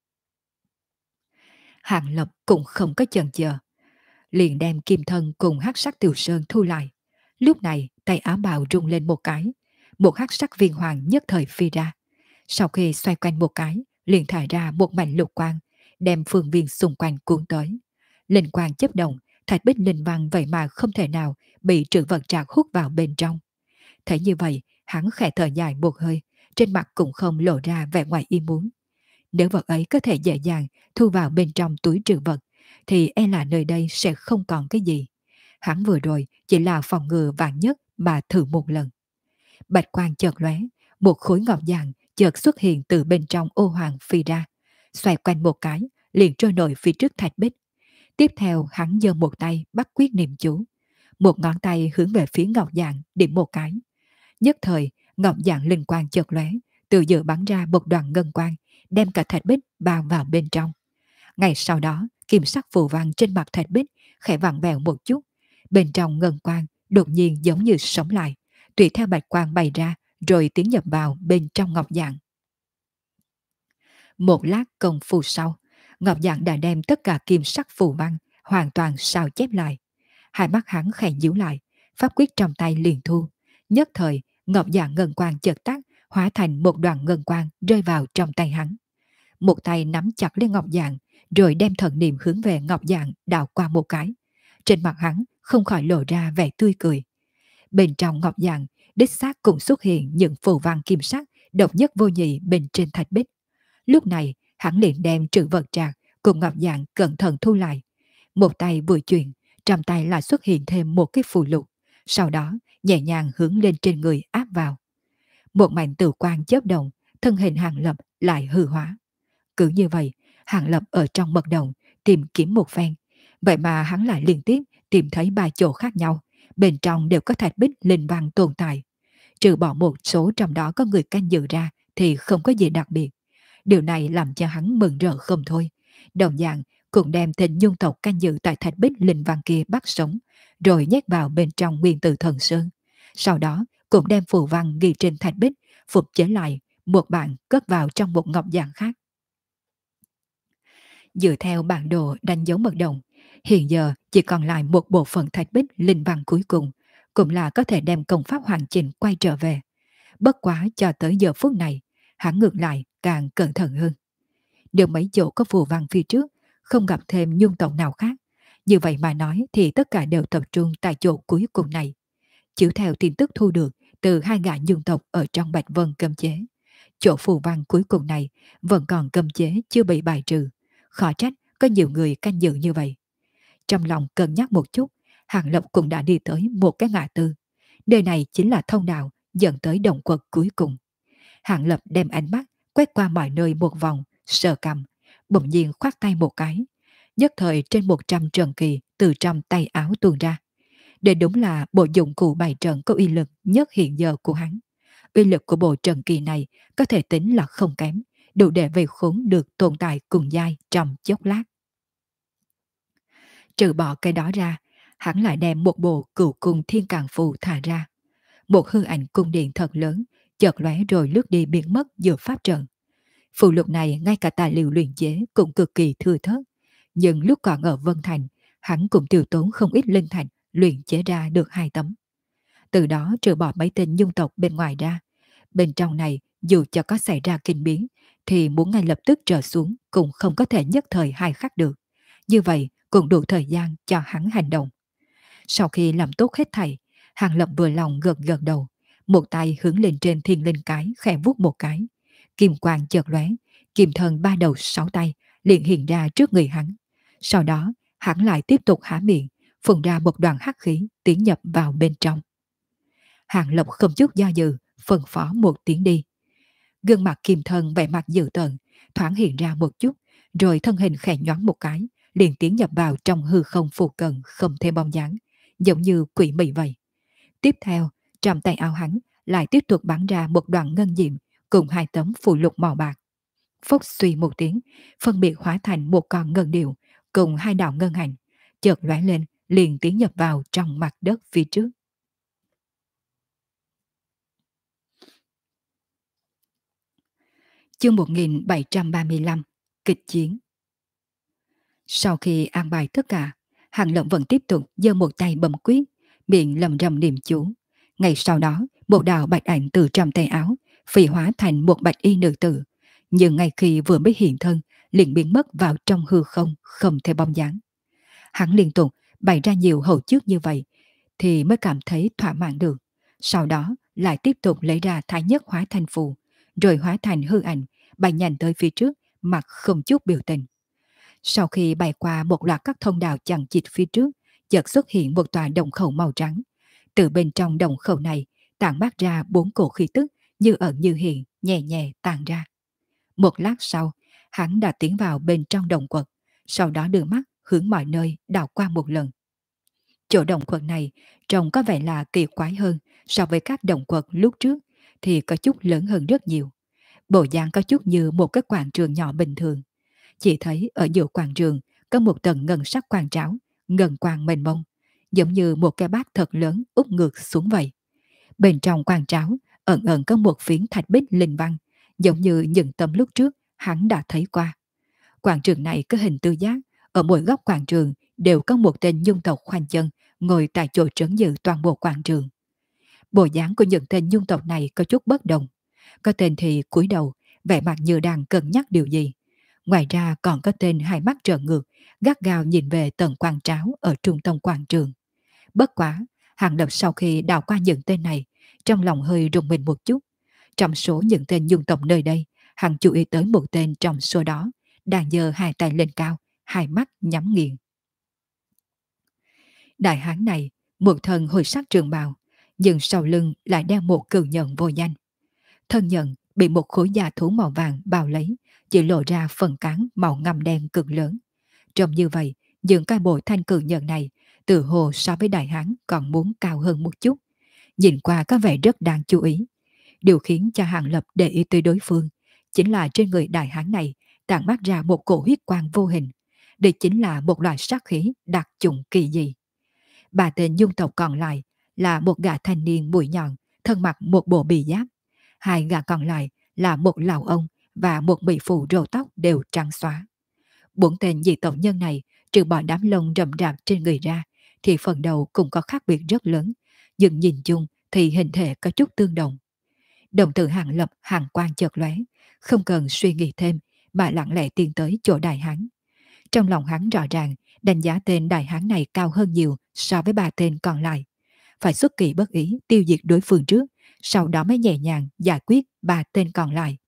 Hạng Lập cũng không có chần chờ, liền đem kim thân cùng hắc sắc tiểu sơn thu lại. Lúc này tay áo bào rung lên một cái, một hắc sắc viên hoàng nhất thời phi ra. Sau khi xoay quanh một cái, liền thả ra một mảnh lục quang, đem phương viên xung quanh cuốn tới. Linh quang chấp động, thạch bích linh văn vậy mà không thể nào bị trữ vật trạc hút vào bên trong. Thấy như vậy, hắn khẽ thở dài một hơi, trên mặt cũng không lộ ra vẻ ngoài ý muốn. Nếu vật ấy có thể dễ dàng thu vào bên trong túi trữ vật, thì e là nơi đây sẽ không còn cái gì. Hắn vừa rồi chỉ là phòng ngừa vạn nhất mà thử một lần. Bạch quang chợt lóe, một khối ngọc vàng chợt xuất hiện từ bên trong ô hoàng phi ra, xoay quanh một cái, liền trôi nổi phía trước thạch bích. Tiếp theo hắn giơ một tay bắt quyết niệm chú, một ngón tay hướng về phía ngọc vàng điểm một cái. Nhất thời, ngọc vàng linh quang chợt lóe, từ giữa bắn ra một đoàn ngân quang, đem cả thạch bích bao vào bên trong. Ngay sau đó, kim sắc phù văn trên mặt thạch bích khẽ vặn vẹo một chút, bên trong ngân quang đột nhiên giống như sống lại, tùy theo bạch quang bày ra, rồi tiến nhập vào bên trong ngọc dạng. Một lát công phu sau, ngọc dạng đã đem tất cả kim sắc phù văn hoàn toàn sao chép lại. Hai mắt hắn khẽ nhíu lại, pháp quyết trong tay liền thu. Nhất thời, ngọc dạng ngân quang chợt tắt, hóa thành một đoàn ngân quang rơi vào trong tay hắn. Một tay nắm chặt lấy ngọc dạng, rồi đem thần niệm hướng về ngọc dạng đảo qua một cái. Trên mặt hắn không khỏi lộ ra vẻ tươi cười. Bên trong ngọc dạng, đích xác cũng xuất hiện những phù văn kim sắc độc nhất vô nhị bên trên thạch bích. Lúc này, hắn liền đem trữ vật trạc cùng ngọc dạng cẩn thận thu lại. Một tay vừa chuyển, trong tay lại xuất hiện thêm một cái phù lục, sau đó nhẹ nhàng hướng lên trên người áp vào. Một mảnh tử quang chớp động, thân hình Hàng Lập lại hư hóa. Cứ như vậy, Hàng Lập ở trong mật động tìm kiếm một phen, vậy mà hắn lại liên tiếp tìm thấy 3 chỗ khác nhau, bên trong đều có thạch bích linh văn tồn tại. Trừ bỏ một số trong đó có người canh giữ ra thì không có gì đặc biệt. Điều này làm cho hắn mừng rỡ không thôi. Đồng dạng cũng đem tên nhung tộc canh giữ tại thạch bích linh văn kia bắt sống, rồi nhét vào bên trong nguyên tử thần sơn. Sau đó cũng đem phù văn ghi trên thạch bích phục chế lại, một bản cất vào trong một ngọc dạng khác. Dựa theo bản đồ đánh dấu mật động, hiện giờ chỉ còn lại một bộ phận thạch bích linh văn cuối cùng, cũng là có thể đem công pháp hoàn chỉnh quay trở về. Bất quá cho tới giờ phút này, hắn ngược lại càng cẩn thận hơn. Nếu mấy chỗ có phù văn phía trước, không gặp thêm nhung tộc nào khác, như vậy mà nói thì tất cả đều tập trung tại chỗ cuối cùng này. Chiếu theo tin tức thu được từ 2 gã nhung tộc ở trong Bạch Vân cấm chế, chỗ phù văn cuối cùng này vẫn còn cấm chế chưa bị bài trừ. Khó trách có nhiều người canh giữ như vậy. Trong lòng cân nhắc một chút, Hàng Lập cũng đã đi tới một cái ngã tư. Nơi này chính là thông đạo dẫn tới động quật cuối cùng. Hàng Lập đem ánh mắt quét qua mọi nơi một vòng, sờ cầm, bỗng nhiên khoát tay một cái. Nhất thời trên 100 trận kỳ từ trong tay áo tuôn ra. Đây đúng là bộ dụng cụ bày trận có uy lực nhất hiện giờ của hắn. Uy lực của bộ trận kỳ này có thể tính là không kém, đủ để vây khốn được tồn tại cùng giai trong chốc lát. Trừ bỏ cái đó ra, hắn lại đem một bộ cửu cung thiên càng phù thả ra. Một hư ảnh cung điện thật lớn, chợt lóe rồi lướt đi biến mất giữa pháp trận. Phù lục này ngay cả tài liệu luyện chế cũng cực kỳ thưa thớt, nhưng lúc còn ở Vân Thành, hắn cũng tiêu tốn không ít linh thạch luyện chế ra được 2 tấm. Từ đó trừ bỏ mấy tên nhung tộc bên ngoài ra, bên trong này dù cho có xảy ra kinh biến thì muốn ngay lập tức trở xuống cũng không có thể nhất thời hai khắc được. Như vậy cũng đủ thời gian cho hắn hành động. Sau khi làm tốt hết thảy, Hàng Lập vừa lòng gật gật đầu, một tay hướng lên trên thiên linh cái khẽ vuốt một cái. Kim quang chợt lóe, kim thần 3 đầu 6 tay liền hiện ra trước người hắn. Sau đó, hắn lại tiếp tục há miệng, phun ra một đoàn hắc khí tiến nhập vào bên trong. Hàng Lập không chút do dự, phân phó một tiếng đi. Gương mặt kim thần vẻ mặt dữ tợn, thoáng hiện ra một chút, rồi thân hình khẽ nhoáng một cái, liền tiến nhập vào trong hư không phù cận không thêm bóng dáng, giống như quỷ mị vậy. Tiếp theo, trong tay áo hắn lại tiếp tục bắn ra một đoạn ngân diệm cùng hai tấm phù lục màu bạc. Phốc suy một tiếng, phân biệt hóa thành một con ngân điệu cùng hai đạo ngân hành, chợt lóe lên liền tiến nhập vào trong mặt đất phía trước. Chương 1735 Kịch chiến. Sau khi an bài tất cả, Hàng Lập vẫn tiếp tục giơ một tay bấm quyết, miệng lầm rầm niệm chú. Ngay sau đó, một đạo bạch ảnh từ trong tay áo phi hóa thành một bạch y nữ tử, nhưng ngay khi vừa mới hiện thân, liền biến mất vào trong hư không, không thể bóng dáng. Hắn liên tục bày ra nhiều hậu trước như vậy thì mới cảm thấy thỏa mãn được. Sau đó lại tiếp tục lấy ra thái nhất hóa thành phù, rồi hóa thành hư ảnh, bay nhanh tới phía trước, mặt không chút biểu tình. Sau khi bay qua một loạt các thông đạo chằng chịt phía trước, chợt xuất hiện một tòa đồng khẩu màu trắng. Từ bên trong đồng khẩu này, tản mát ra bốn cổ khí tức như ẩn như hiện, nhẹ nhẹ tàn ra. Một lát sau, hắn đã tiến vào bên trong đồng quật, sau đó đưa mắt hướng mọi nơi đảo qua một lần. Chỗ đồng quật này trông có vẻ là kỳ quái hơn so với các đồng quật lúc trước, thì có chút lớn hơn rất nhiều. Bộ dáng có chút như một cái quảng trường nhỏ bình thường. Chỉ thấy ở giữa quảng trường có một tầng ngân sắc quang tráo, ngân quang mênh mông, giống như một cái bát thật lớn úp ngược xuống vậy. Bên trong quang tráo ẩn ẩn có một phiến thạch bích linh văn, giống như những tấm lúc trước hắn đã thấy qua. Quảng trường này có hình tứ giác, ở mỗi góc quảng trường đều có một tên nhung tộc khoanh chân ngồi tại chỗ trấn giữ toàn bộ quảng trường. Bộ dáng của những tên nhung tộc này có chút bất đồng. Có tên thì cúi đầu, vẻ mặt như đang cân nhắc điều gì. Ngoài ra còn có tên hai mắt trợn ngược, gắt gao nhìn về tầng quang tráo ở trung tâm quảng trường. Bất quá, Hàng Lập sau khi đào qua những tên này, trong lòng hơi rùng mình một chút. Trong số những tên dung tộc nơi đây, hắn chú ý tới một tên trong số đó, đang giơ hai tay lên cao, hai mắt nhắm nghiền. Đại hán này, một thân hồi sắc trường bào, nhưng sau lưng lại đeo một cừu nhận vô danh. Thân nhận bị một khối da thú màu vàng bao lấy, chỉ lộ ra phần cán màu ngăm đen cực lớn. Trông như vậy, những cái bội thanh cừu nhận này, từ hồ so với đại hán còn muốn cao hơn một chút. Nhìn qua có vẻ rất đáng chú ý. Điều khiến cho Hàng Lập để ý tới đối phương chính là trên người đại hán này tản mát ra một cổ huyết quang vô hình. Đây chính là một loại sát khí đặc trùng kỳ dị. Ba tên dung tộc còn lại là một gã thanh niên mũi nhọn, thân mặc một bộ bì giáp. Hai gã còn lại là một lão ông và một mỹ phụ râu tóc đều trắng xóa. Bốn tên dị tộc nhân này, trừ bỏ đám lông rậm rạp trên người ra, thì phần đầu cũng có khác biệt rất lớn, nhưng nhìn chung thì hình thể có chút tương đồng. Đồng tử Hàng Lập hàng quang chợt lóe, không cần suy nghĩ thêm mà lặng lẽ tiến tới chỗ đại hán. Trong lòng hắn rõ ràng đánh giá tên đại hán này cao hơn nhiều so với ba tên còn lại. Phải xuất kỳ bất ý tiêu diệt đối phương trước, sau đó mới nhẹ nhàng giải quyết ba tên còn lại.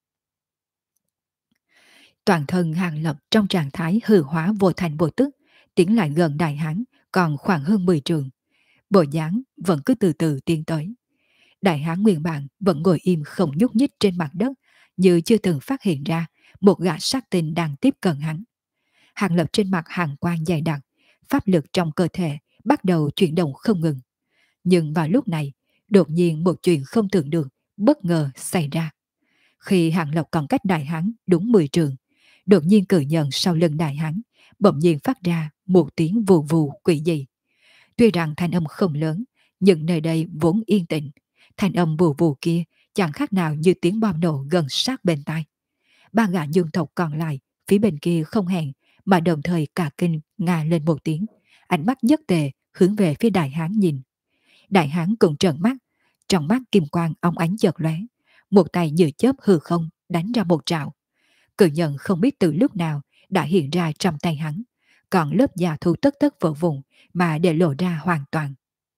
Toàn thân Hàng Lập trong trạng thái hư hóa vô thành vô tức, tiến lại gần đại hán còn khoảng hơn 10 trường. Bộ dáng vẫn cứ từ từ tiến tới. Đại hán nguyên bản vẫn ngồi im không nhúc nhích trên mặt đất, như chưa từng phát hiện ra một gã sát tinh đang tiếp cận hắn. Hàng Lập trên mặt hàng quang dày đặc, pháp lực trong cơ thể bắt đầu chuyển động không ngừng. Nhưng vào lúc này, đột nhiên một chuyện không tưởng được bất ngờ xảy ra. Khi Hàng Lập còn cách đại hán đúng 10 trường, đột nhiên cự nhận sau lưng đại hán bỗng nhiên phát ra một tiếng vù vù quỷ dị. Tuy rằng thanh âm không lớn, nhưng nơi đây vốn yên tĩnh, thanh âm vù vù kia chẳng khác nào như tiếng bom nổ gần sát bên tai. Ba gã dương tộc còn lại phía bên kia không hẹn mà đồng thời cả kinh ngà lên một tiếng, ánh mắt nhất tề hướng về phía đại hán nhìn. Đại hán cũng trợn mắt, trong mắt kim quang óng ánh chợt lóe, một tay như chớp hư không đánh ra một trảo. Cự nhận không biết từ lúc nào đã hiện ra trong tay hắn, còn lớp da thú tất tất vỡ vụn mà để lộ ra hoàn toàn.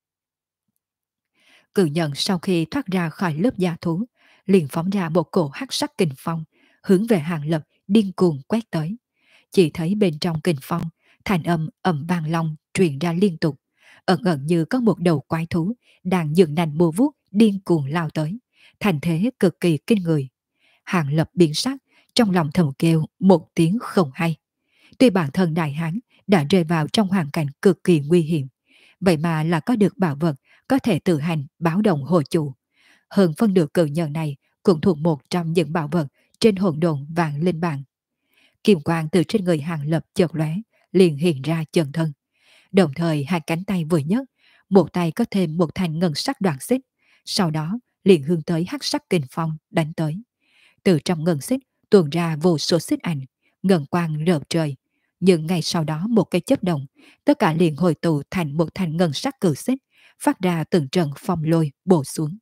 Cự nhận sau khi thoát ra khỏi lớp da thú, liền phóng ra một cổ hắc sắc kình phong, hướng về Hàng Lập điên cuồng quét tới. Chỉ thấy bên trong kình phong, thanh âm ầm vang long truyền ra liên tục, ẩn ẩn như có một đầu quái thú đang dựng nành mùa vuốt điên cuồng lao tới, thành thế cực kỳ kinh người. Hàng Lập biến sắc, trong lòng thầm kêu một tiếng không hay. Tuy bản thân đại hán đã rơi vào trong hoàn cảnh cực kỳ nguy hiểm, vậy mà là có được bảo vật có thể tự hành báo động hộ chủ. Hơn phân nửa cự nhân này cũng thuộc một trong những bảo vật trên hồn đồn vạn linh bản. Kim quang từ trên người Hàng Lập chợt lóe, liền hiện ra chân thân. Đồng thời hai cánh tay vừa nhấc, một tay có thêm một thanh ngân sắc đoạn xích, sau đó liền hướng tới hắc sắc kình phong đánh tới. Từ trong ngân xích tuôn ra vô số xích ảnh, ngân quang rợp trời. Nhưng ngay sau đó một cái chớp động, tất cả liền hồi tụ thành một thanh ngân sắc cử xích, phát ra từng trận phong lôi bổ xuống.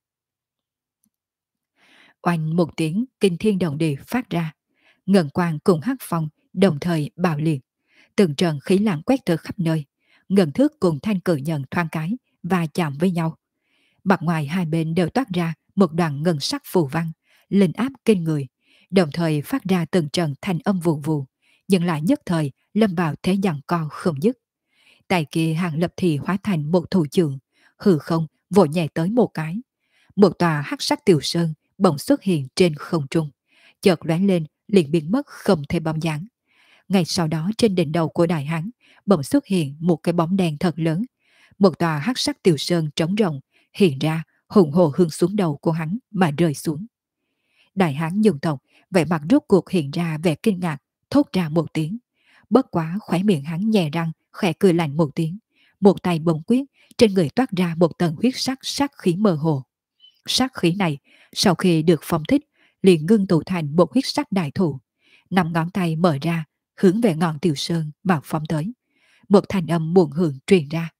Oanh một tiếng kinh thiên động địa phát ra, ngân quang cùng hắc phong đồng thời bạo liệt, từng trận khí lạng quét từ khắp nơi, ngân thước cùng thanh cử nhận thoáng cái và chạm với nhau. Mặt ngoài hai bên đều toát ra một đoạn ngân sắc phù văn, linh áp kinh người, đồng thời phát ra từng trận thanh âm vù vù, nhưng lại nhất thời lâm vào thế giằng co không dứt. Tại kia Hàng Lập thì hóa thành một thủ trưởng, hư không vội nhẹ tới một cái. Một tòa hắc sắc tiểu sơn bỗng xuất hiện trên không trung, chợt lóe lên liền biến mất không thể bóng dáng. Ngay sau đó trên đỉnh đầu của đại hán bỗng xuất hiện một cái bóng đen thật lớn. Một tòa hắc sắc tiểu sơn trống rộng hiện ra, hùng hồ hướng xuống đầu của hắn mà rơi xuống. Đại hán dùng tộc, vẻ mặt rốt cuộc hiện ra vẻ kinh ngạc, thốt ra một tiếng. Bất quá khóe miệng hắn nhè răng, khẽ cười lạnh một tiếng. Một tay bỗng quyết, trên người toát ra một tầng huyết sắc sát khí mơ hồ. Sát khí này, sau khi được phong thích, liền ngưng tụ thành một huyết sắc đại thủ. Năm ngón tay mở ra, hướng về ngọn tiểu sơn mà phóng tới. Một thanh âm buồn hưởng truyền ra.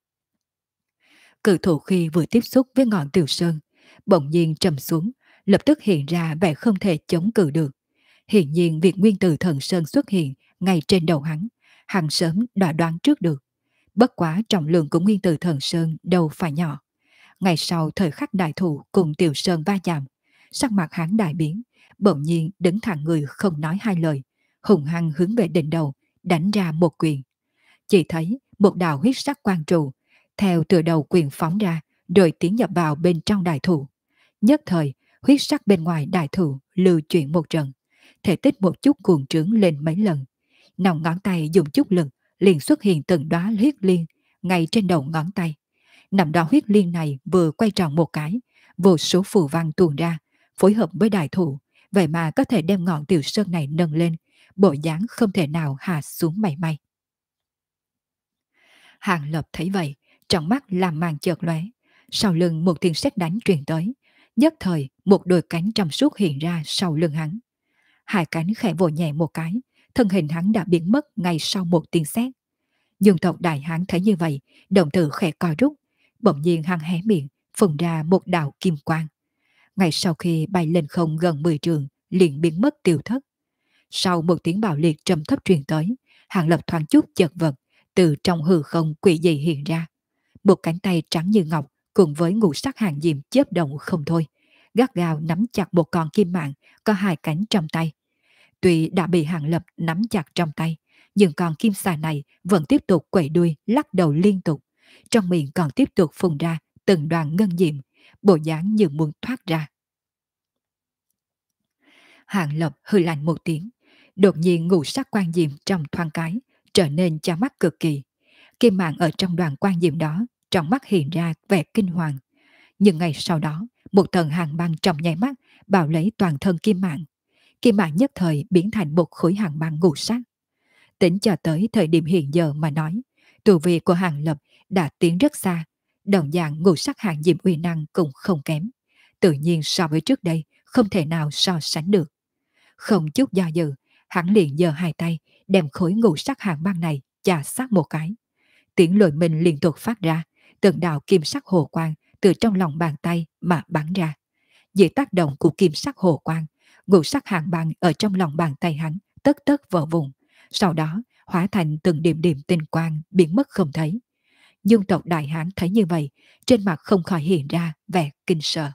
Cự thủ khi vừa tiếp xúc với ngọn tiểu sơn, bỗng nhiên trầm xuống, lập tức hiện ra vẻ không thể chống cự được. Hiển nhiên việc nguyên tử thần sơn xuất hiện ngay trên đầu hắn sớm đã đoán trước được. Bất quá trọng lượng của nguyên tử thần sơn đâu phải nhỏ. Ngày sau thời khắc đại thủ cùng tiểu sơn va chạm, sắc mặt hắn đại biến, bỗng nhiên đứng thẳng người không nói hai lời, hùng hăng hướng về đỉnh đầu, đánh ra một quyền. Chỉ thấy một đạo huyết sắc quang trụ theo từ đầu quyền phóng ra, rồi tiến nhập vào bên trong đại thủ. Nhất thời, huyết sắc bên ngoài đại thủ lưu chuyển một trận, thể tích một chút cuồng trướng lên mấy lần. Nòng ngón tay dùng chút lực, liền xuất hiện từng đóa huyết liên ngay trên đầu ngón tay. Nằm đóa huyết liên này vừa quay tròn một cái, vô số phù văn tuôn ra, phối hợp với đại thủ, vậy mà có thể đem ngọn tiểu sơn này nâng lên, bộ dáng không thể nào hạ xuống mảy may. Hàng Lập thấy vậy, trong mắt làm màn chợt lóe, sau lưng một tiếng sét đánh truyền tới, nhất thời một đôi cánh trong suốt hiện ra sau lưng hắn. Hai cánh khẽ vỗ nhẹ một cái, thân hình hắn đã biến mất ngay sau một tiếng sét. Dương tộc đại hán thấy như vậy, đồng tử khẽ co rút, bỗng nhiên hắn hé miệng, phun ra một đạo kim quang. Ngay sau khi bay lên không gần 10 trường, liền biến mất tiêu thất. Sau một tiếng bạo liệt trầm thấp truyền tới, Hàng Lập thoáng chút chợt vật, từ trong hư không quỷ dị hiện ra. Một cánh tay trắng như ngọc cùng với ngũ sắc hàng diệm chớp động không thôi, gắt gao nắm chặt một con kim mạng có hai cánh trong tay. Tuy đã bị Hàng Lập nắm chặt trong tay, nhưng con kim xà này vẫn tiếp tục quẩy đuôi lắc đầu liên tục, trong miệng còn tiếp tục phun ra từng đoàn ngân diệm, bộ dáng như muốn thoát ra. Hàng Lập hừ lạnh một tiếng, đột nhiên ngũ sắc quan diệm trong thoáng cái trở nên chói mắt cực kỳ. Kim mạng ở trong đoàn quan diệm đó, trong mắt hiện ra vẻ kinh hoàng. Nhưng ngay sau đó, một tầng hàng băng trong nháy mắt bao lấy toàn thân kim mạng. Kim mạng nhất thời biến thành một khối hàng băng ngũ sắc. Tính cho tới thời điểm hiện giờ mà nói, tu vi của Hàng Lập đã tiến rất xa, đồng dạng ngũ sắc hàng diệm uy năng cũng không kém. Tự nhiên so với trước đây, không thể nào so sánh được. Không chút do dự, hắn liền giơ hai tay, đem khối ngũ sắc hàng băng này chà sát một cái. Tiếng lôi mình liên tục phát ra, từng đạo kim sắc hồ quang từ trong lòng bàn tay mà bắn ra. Dưới tác động của kim sắc hồ quang, ngũ sắc hàng băng ở trong lòng bàn tay hắn tất tất vỡ vùng, sau đó hóa thành từng điểm điểm tinh quang biến mất không thấy. Dương tộc đại hán thấy như vậy, trên mặt không khỏi hiện ra vẻ kinh sợ.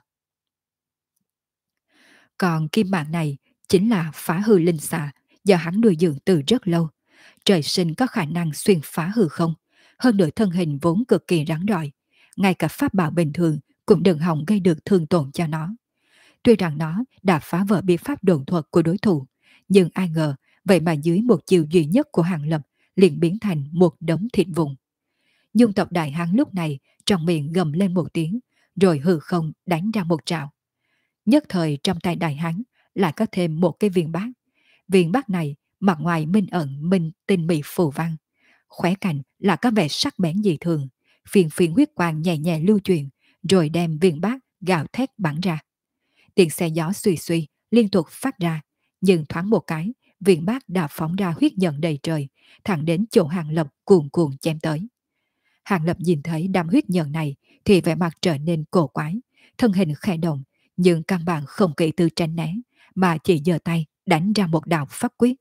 Còn kim mạng này chính là phá hư linh xà do hắn nuôi dưỡng từ rất lâu. Trời sinh có khả năng xuyên phá hư không, hơn nữa thân hình vốn cực kỳ rắn rỏi, ngay cả pháp bảo bình thường cũng đừng hòng gây được thương tổn cho nó. Tuy rằng nó đã phá vỡ biện pháp đồn thuật của đối thủ, nhưng ai ngờ vậy mà dưới một chiều duy nhất của Hàng Lập liền biến thành một đống thịt vụn. Dung tộc Đại Hán lúc này trong miệng gầm lên một tiếng, rồi hư không đánh ra một trảo. Nhất thời trong tay Đại Hán lại có thêm một cái viên bát. Viên bát này mặt ngoài minh ẩn minh tinh mỹ phù văn, khóe cạnh là có vẻ sắc bén dị thường, phiền phiền huyết quang nhẹ nhẹ lưu truyền, rồi đem viên bát gào thét bắn ra. Tiếng xe gió suy suy liên tục phát ra, nhưng thoáng một cái, viên bát đã phóng ra huyết nhận đầy trời, thẳng đến chỗ Hàng Lập cuồn cuộn chém tới. Hàng Lập nhìn thấy đám huyết nhận này thì vẻ mặt trở nên cổ quái, thân hình khẽ động, nhưng căn bản không kỹ từ tránh né, mà chỉ giơ tay đánh ra một đạo pháp quyết.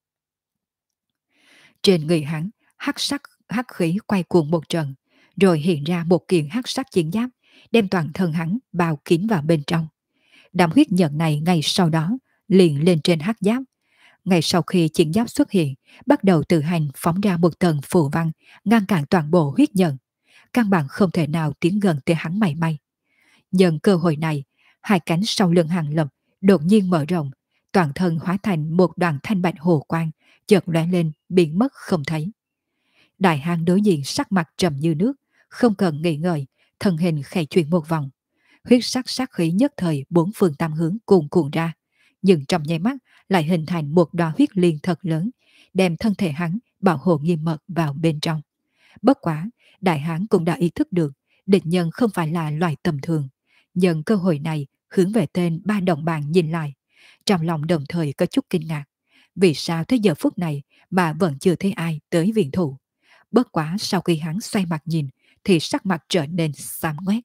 Trên người hắn, hắc khí quay cuồng một trận, rồi hiện ra một kiện hắc sắc chiến giáp, đem toàn thân hắn bao kín vào bên trong. Đám huyết nhận này ngay sau đó liền lên trên hắc giáp. Ngay sau khi chiến giáp xuất hiện, bắt đầu tự hành phóng ra một tầng phù văn, ngăn cản toàn bộ huyết nhận. Căn bản không thể nào tiến gần tới hắn mảy may. Nhân cơ hội này, hai cánh sau lưng Hàng Lập đột nhiên mở rộng, toàn thân hóa thành một đoàn thanh bạch hồ quang, chợt lóe lên biến mất không thấy. Đại hán đối diện sắc mặt trầm như nước, không cần nghĩ ngợi, thân hình khẽ chuyển một vòng. Huyết sắc sát khí nhất thời bốn phương tam hướng cuồn cuộn ra, nhưng trong nháy mắt lại hình thành một đóa huyết liên thật lớn, đem thân thể hắn bảo hộ nghiêm mật vào bên trong. Bất quá, đại hán cũng đã ý thức được địch nhân không phải là loài tầm thường. Nhân cơ hội này hướng về tên ba đồng bạn nhìn lại, trong lòng đồng thời có chút kinh ngạc. Vì sao tới giờ phút này mà vẫn chưa thấy ai tới viện thủ? Bất quá sau khi hắn xoay mặt nhìn thì sắc mặt trở nên xám ngoét.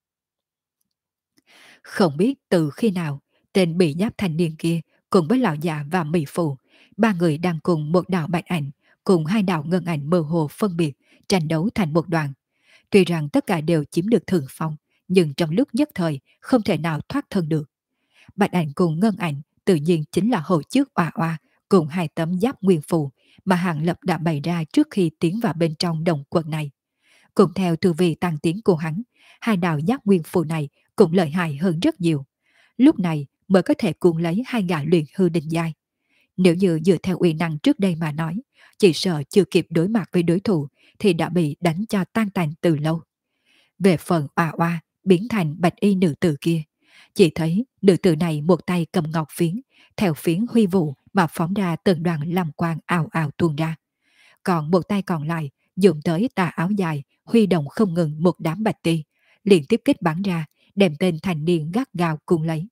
Không biết từ khi nào, tên bị giáp thanh niên kia cùng với lão già và mỹ phụ, ba người đang cùng một đạo bạch ảnh, cùng hai đạo ngân ảnh mơ hồ phân biệt, tranh đấu thành một đoàn. Tuy rằng tất cả đều chiếm được thượng phong, nhưng trong lúc nhất thời không thể nào thoát thân được. Bạch ảnh cùng ngân ảnh tự nhiên chính là hồi trước oa oa cùng hai tấm giáp nguyên phù mà Hàng Lập đã bày ra trước khi tiến vào bên trong đồng quận này. Cùng theo tu vi tăng tiến của hắn, hai đạo giáp nguyên phù này cũng lợi hại hơn rất nhiều. Lúc này mới có thể cuốn lấy hai gã luyện hư đỉnh giai. Nếu như dựa theo uy năng trước đây mà nói, chỉ sợ chưa kịp đối mặt với đối thủ thì đã bị đánh cho tan tành từ lâu. Về phần oa oa biến thành bạch y nữ tử kia, chỉ thấy nữ tử này một tay cầm ngọc phiến, theo phiến huy vụ mà phóng ra từng đoàn lam quang ào ào tuôn ra. Còn một tay còn lại dùng tới tà áo dài, huy động không ngừng một đám bạch ti, liên tiếp kích bắn ra, đem tên thành niên gắt gao cuốn lấy.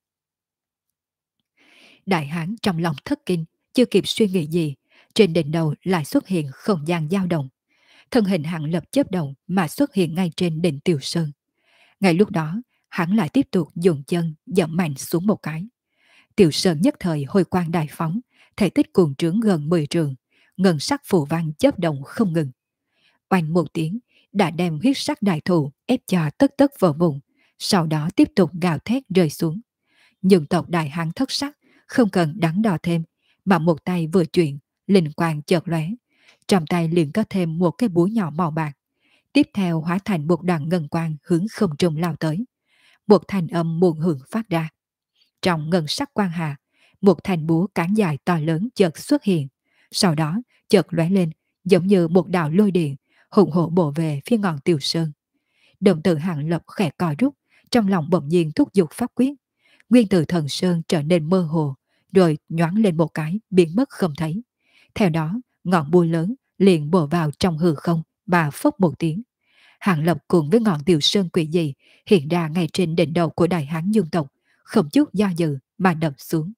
Đại hán trong lòng thất kinh, chưa kịp suy nghĩ gì, trên đỉnh đầu lại xuất hiện không gian dao động. Thân hình Hàng Lập chớp động mà xuất hiện ngay trên đỉnh Tiểu Sơn. Ngay lúc đó, hắn lại tiếp tục dùng chân dẫm mạnh xuống một cái. Tiểu Sơn nhất thời hồi quang đại phóng, thể tích cuồng trướng gần 10 trường, ngân sắc phù văn chớp động không ngừng. Oanh một tiếng, đã đem huyết sắc đại thụ ép cho tất tất vỡ vụn, sau đó tiếp tục gào thét rơi xuống. Nhưng tộc đại hán thất sắc, không cần đắn đo thêm, mà một tay vừa chuyển, linh quang chợt lóe, trong tay liền có thêm một cái búa nhỏ màu bạc. Tiếp theo hóa thành một đoàn ngân quang hướng không trung lao tới. Một thanh âm muộn hưởng phát ra. Trong ngân sắc quang hà, một thanh búa cán dài to lớn chợt xuất hiện, sau đó chợt lóe lên, giống như một đạo lôi điện, hùng hổ bổ về phía ngọn Tiểu Sơn. Đồng tử Hàng Lập khẽ cò rút, trong lòng bỗng nhiên thúc giục pháp quyết. Nguyên tử thần sơn trở nên mơ hồ, rồi nhoáng lên một cái, biến mất không thấy. Theo đó, ngọn búa lớn liền bổ vào trong hư không và phốc một tiếng. Hàng Lập cùng với ngọn Tiểu Sơn quỷ dị hiện ra ngay trên đỉnh đầu của đại hán Dương tộc, không chút do dự mà đập xuống.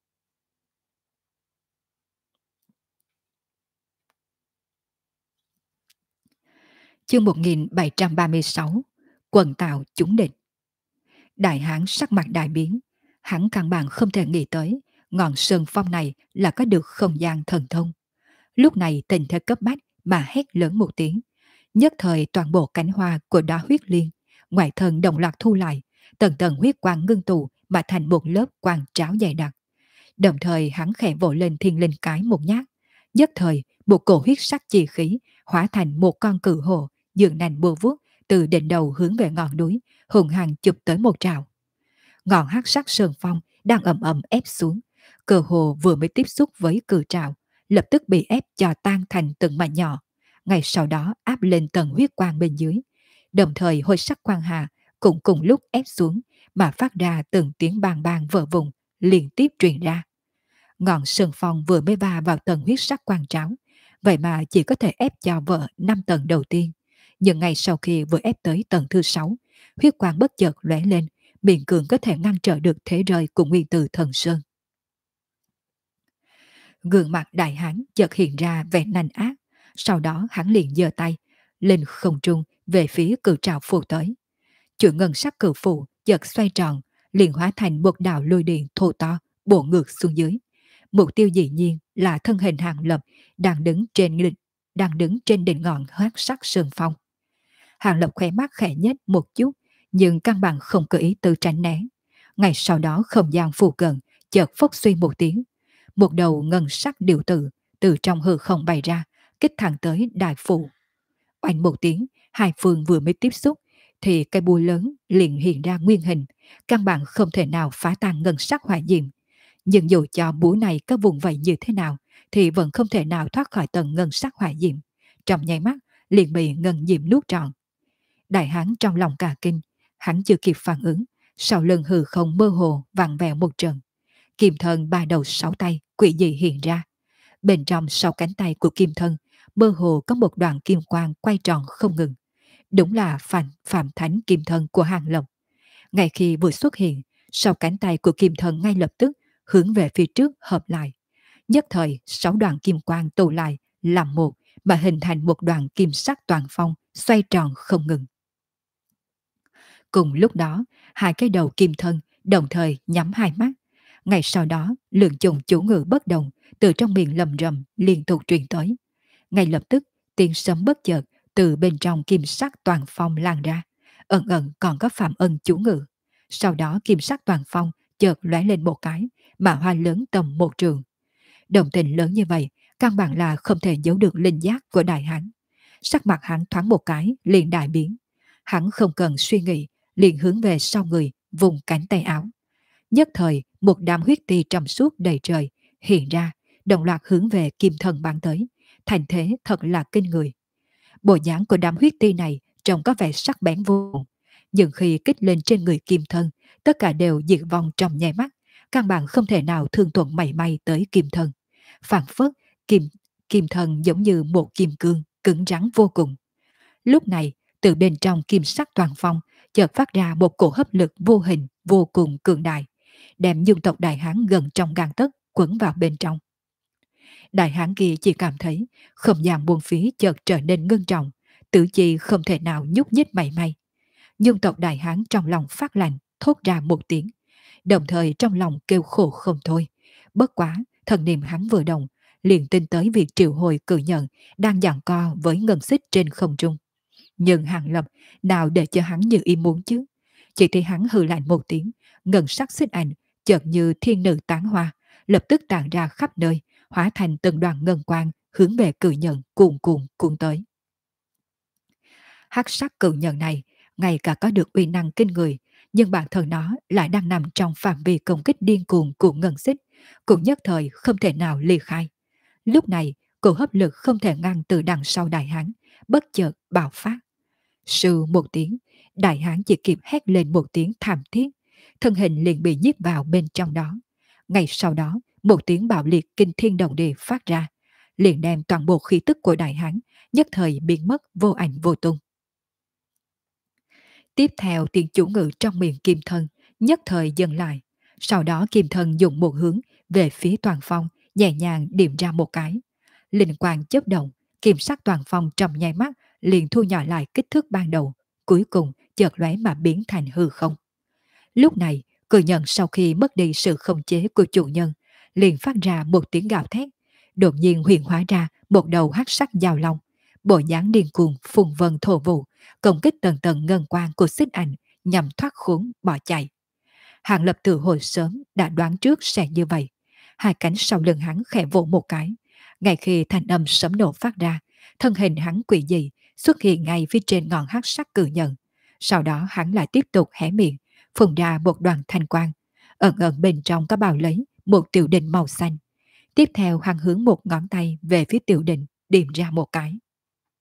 Chương 1736, quần tạo chúng địch. Đại hán sắc mặt đại biến, hắn căn bản không thể nghĩ tới ngọn sơn phong này là có được không gian thần thông. Lúc này tình thế cấp bách mà hét lớn một tiếng, nhất thời toàn bộ cánh hoa của đóa huyết liên, ngoại thân đồng loạt thu lại, tầng tầng huyết quang ngưng tụ mà thành một lớp quang tráo dày đặc. Đồng thời hắn khẽ vỗ lên thiên linh cái một nhát, nhất thời một cổ huyết sắc chi khí hóa thành một con cự hồ, dường nành bùa vuốt từ đỉnh đầu hướng về ngọn núi, hùng hăng chụp tới một trào. Ngọn hắc sắc sơn phong đang ầm ầm ép xuống, cự hồ vừa mới tiếp xúc với cự trào, lập tức bị ép cho tan thành từng mảnh nhỏ, Ngay sau đó áp lên tầng huyết quang bên dưới, đồng thời hôi sắc quang hà cũng cùng lúc ép xuống mà phát ra từng tiếng bang bang vỡ vụn liên tiếp truyền ra. Ngọn sơn phong vừa mới va vào tầng huyết sắc quang tráo, vậy mà chỉ có thể ép cho vỡ 5 tầng đầu tiên. Nhưng ngay sau khi vừa ép tới tầng thứ 6, huyết quang bất chợt lóe lên, miễn cường có thể ngăn trở được thế rơi của nguyên tử thần sơn. Gương mặt đại hán chợt hiện ra vẻ nanh ác, sau đó hắn liền giơ tay lên không trung về phía cự trảo phù tới. Chuỗi ngân sắc cự phù chợt xoay tròn, liền hóa thành một đạo lôi điện thô to bổ ngược xuống dưới. Mục tiêu dĩ nhiên là thân hình Hàng Lập đang đứng trên đỉnh ngọn hoác sắc sơn phong. Hàng Lập khóe mắt khẽ nhếch một chút, nhưng căn bản không có ý tư tránh né. Ngay sau đó không gian phù cận chợt phốc suy một tiếng, một đầu ngân sắc điều tử từ trong hư không bay ra, kích thẳng tới đại phủ. Oanh một tiếng, hai phương vừa mới tiếp xúc, thì cây búa lớn liền hiện ra nguyên hình, căn bản không thể nào phá tan ngân sắc hỏa diệm. Nhưng dù cho búa này có vùng vẫy như thế nào, thì vẫn không thể nào thoát khỏi tầng ngân sắc hỏa diệm. Trong nháy mắt, liền bị ngân diệm nuốt trọn. Đại hán trong lòng cả kinh, hắn chưa kịp phản ứng, sau lưng hư không mơ hồ vặn vẹo một trận. Kim thân ba đầu sáu tay quỷ dị hiện ra. Bên trong sau cánh tay của kim thân, mơ hồ có một đoạn kim quang quay tròn không ngừng. Đúng là phạm thánh kim thân của Hàng Lập. Ngay khi vừa xuất hiện, sau cánh tay của kim thân ngay lập tức hướng về phía trước hợp lại. Nhất thời, 6 đoạn kim quang tụ lại làm một mà hình thành một đoạn kim sắc toàn phong xoay tròn không ngừng. Cùng lúc đó, hai cái đầu kim thân đồng thời nhắm hai mắt. Ngay sau đó, lượng chủng chủ ngữ bất đồng từ trong miệng lầm rầm liên tục truyền tới. Ngay lập tức, tiếng sấm bất chợt từ bên trong kim sắc toàn phong lan ra. Ẩn ẩn còn có phạm ân chủ ngữ. Sau đó kim sắc toàn phong chợt lóe lên một cái, mà hoa lớn tầm một trường. Đồng tình lớn như vậy, căn bản là không thể giấu được linh giác của đại hán. Sắc mặt hắn thoáng một cái, liền đại biến. Hắn không cần suy nghĩ, liền hướng về sau người, vùng cánh tay áo. Nhất thời, một đám huyết ti trong suốt đầy trời hiện ra, đồng loạt hướng về kim thần bắn tới. Thành thế thật là kinh người. Bộ dáng của đám huyết ti này trông có vẻ sắc bén vô cùng. Nhưng khi kích lên trên người kim thân, tất cả đều diệt vong trong nháy mắt, căn bản không thể nào thương tổn mảy may tới kim thân. Phản phất, kim thân giống như một kim cương, cứng rắn vô cùng. Lúc này, từ bên trong kim sắc toàn phong, chợt phát ra một cổ hấp lực vô hình, vô cùng cường đại, đem dung tộc đại hán gần trong gang tấc quấn vào bên trong. Đại hán kia chỉ cảm thấy không gian buông phía chợt trở nên ngưng trọng, tử chi không thể nào nhúc nhích mảy may. Dung tộc đại hán trong lòng phát lạnh, thốt ra một tiếng, đồng thời trong lòng kêu khổ không thôi. Bất quá, thần niệm hắn vừa động, liền tin tới việc triệu hồi cử nhận đang giằng co với ngân xích trên không trung. Nhưng Hàng Lập nào để cho hắn như ý muốn chứ? Chỉ thấy hắn hừ lạnh một tiếng, ngân sắc xích ảnh chợt như thiên nữ tán hoa, lập tức tản ra khắp nơi, hóa thành từng đoàn ngân quang hướng về cử nhận cuồn cuộn cuốn tới. Hắc sắc cử nhận này, ngay cả có được uy năng kinh người, nhưng bản thân nó lại đang nằm trong phạm vi công kích điên cuồng của ngân xích, cũng nhất thời không thể nào ly khai. Lúc này, cổ hấp lực không thể ngăn từ đằng sau đại hán, bất chợt bạo phát. Sư một tiếng, đại hán chỉ kịp hét lên một tiếng thảm thiết, thân hình liền bị nhiếp vào bên trong đó. Ngay sau đó, một tiếng bạo liệt kinh thiên động địa phát ra, liền đem toàn bộ khí tức của đại hán nhất thời biến mất vô ảnh vô tung. Tiếp theo tiếng chủ ngữ trong miệng kim thân nhất thời dừng lại, sau đó kim thân dùng một hướng về phía toàn phong, nhẹ nhàng điểm ra một cái. Linh quang chớp động, kim sắc toàn phong trong nháy mắt liền thu nhỏ lại kích thước ban đầu, cuối cùng chợt lóe mà biến thành hư không. Lúc này, cự nhân sau khi mất đi sự khống chế của chủ nhân, liền phát ra một tiếng gào thét, đột nhiên huyền hóa ra một đầu hắc sắc giao long, bộ dáng điên cuồng phùng vân thổ vụ, công kích tầng tầng ngân quang của xích ảnh nhằm thoát khốn bỏ chạy. Hàng Lập từ hồi sớm đã đoán trước sẽ như vậy, hai cánh sau lưng hắn khẽ vỗ một cái, ngay khi thanh âm sấm nổ phát ra, thân hình hắn quỷ dị xuất hiện ngay phía trên ngọn hắc sắc cự nhận. Sau đó hắn lại tiếp tục hé miệng, phun ra một đoàn thanh quang, ẩn ẩn bên trong có bao lấy một tiểu định màu xanh. Tiếp theo hắn hướng một ngón tay về phía tiểu định, điểm ra một cái.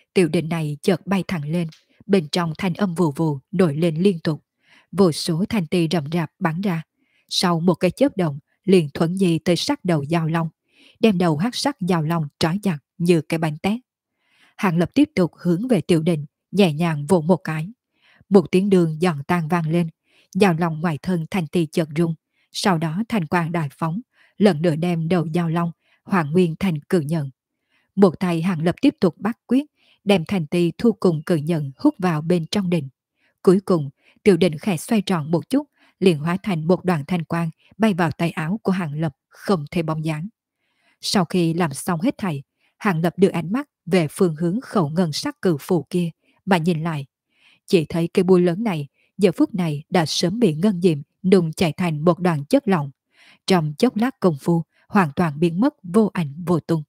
Tiểu định này chợt bay thẳng lên, bên trong thanh âm vù vù nổi lên liên tục. Vô số thanh ti rầm rạp bắn ra. Sau một cái chớp động, liền thuận di tới sát đầu Giao Long, đem đầu hắc sắc Giao Long trói chặt như cái bánh tét. Hàng Lập tiếp tục hướng về Tiểu định, nhẹ nhàng vỗ một cái. Một tiếng đường giòn tan vang lên, Giao Long ngoài thân thanh ti chợt rung, sau đó thanh quang đại phóng, lần nữa đem đầu Giao Long hoàn nguyên thành cự nhận. Một tay Hàng Lập tiếp tục bắt quyết, đem thanh ti thu cùng cự nhận hút vào bên trong định. Cuối cùng, Tiểu định khẽ xoay tròn một chút, liền hóa thành một đoàn thanh quang bay vào tay áo của Hàng Lập không thể bóng dáng. Sau khi làm xong hết thảy, Hàng Lập đưa ánh mắt về phương hướng khẩu ngân sắc cự phù kia mà nhìn lại. Chỉ thấy cây búa lớn này giờ phút này đã sớm bị ngân diệm nung chảy thành một đoàn chất lỏng. Trong chốc lát công phu hoàn toàn biến mất vô ảnh vô tung.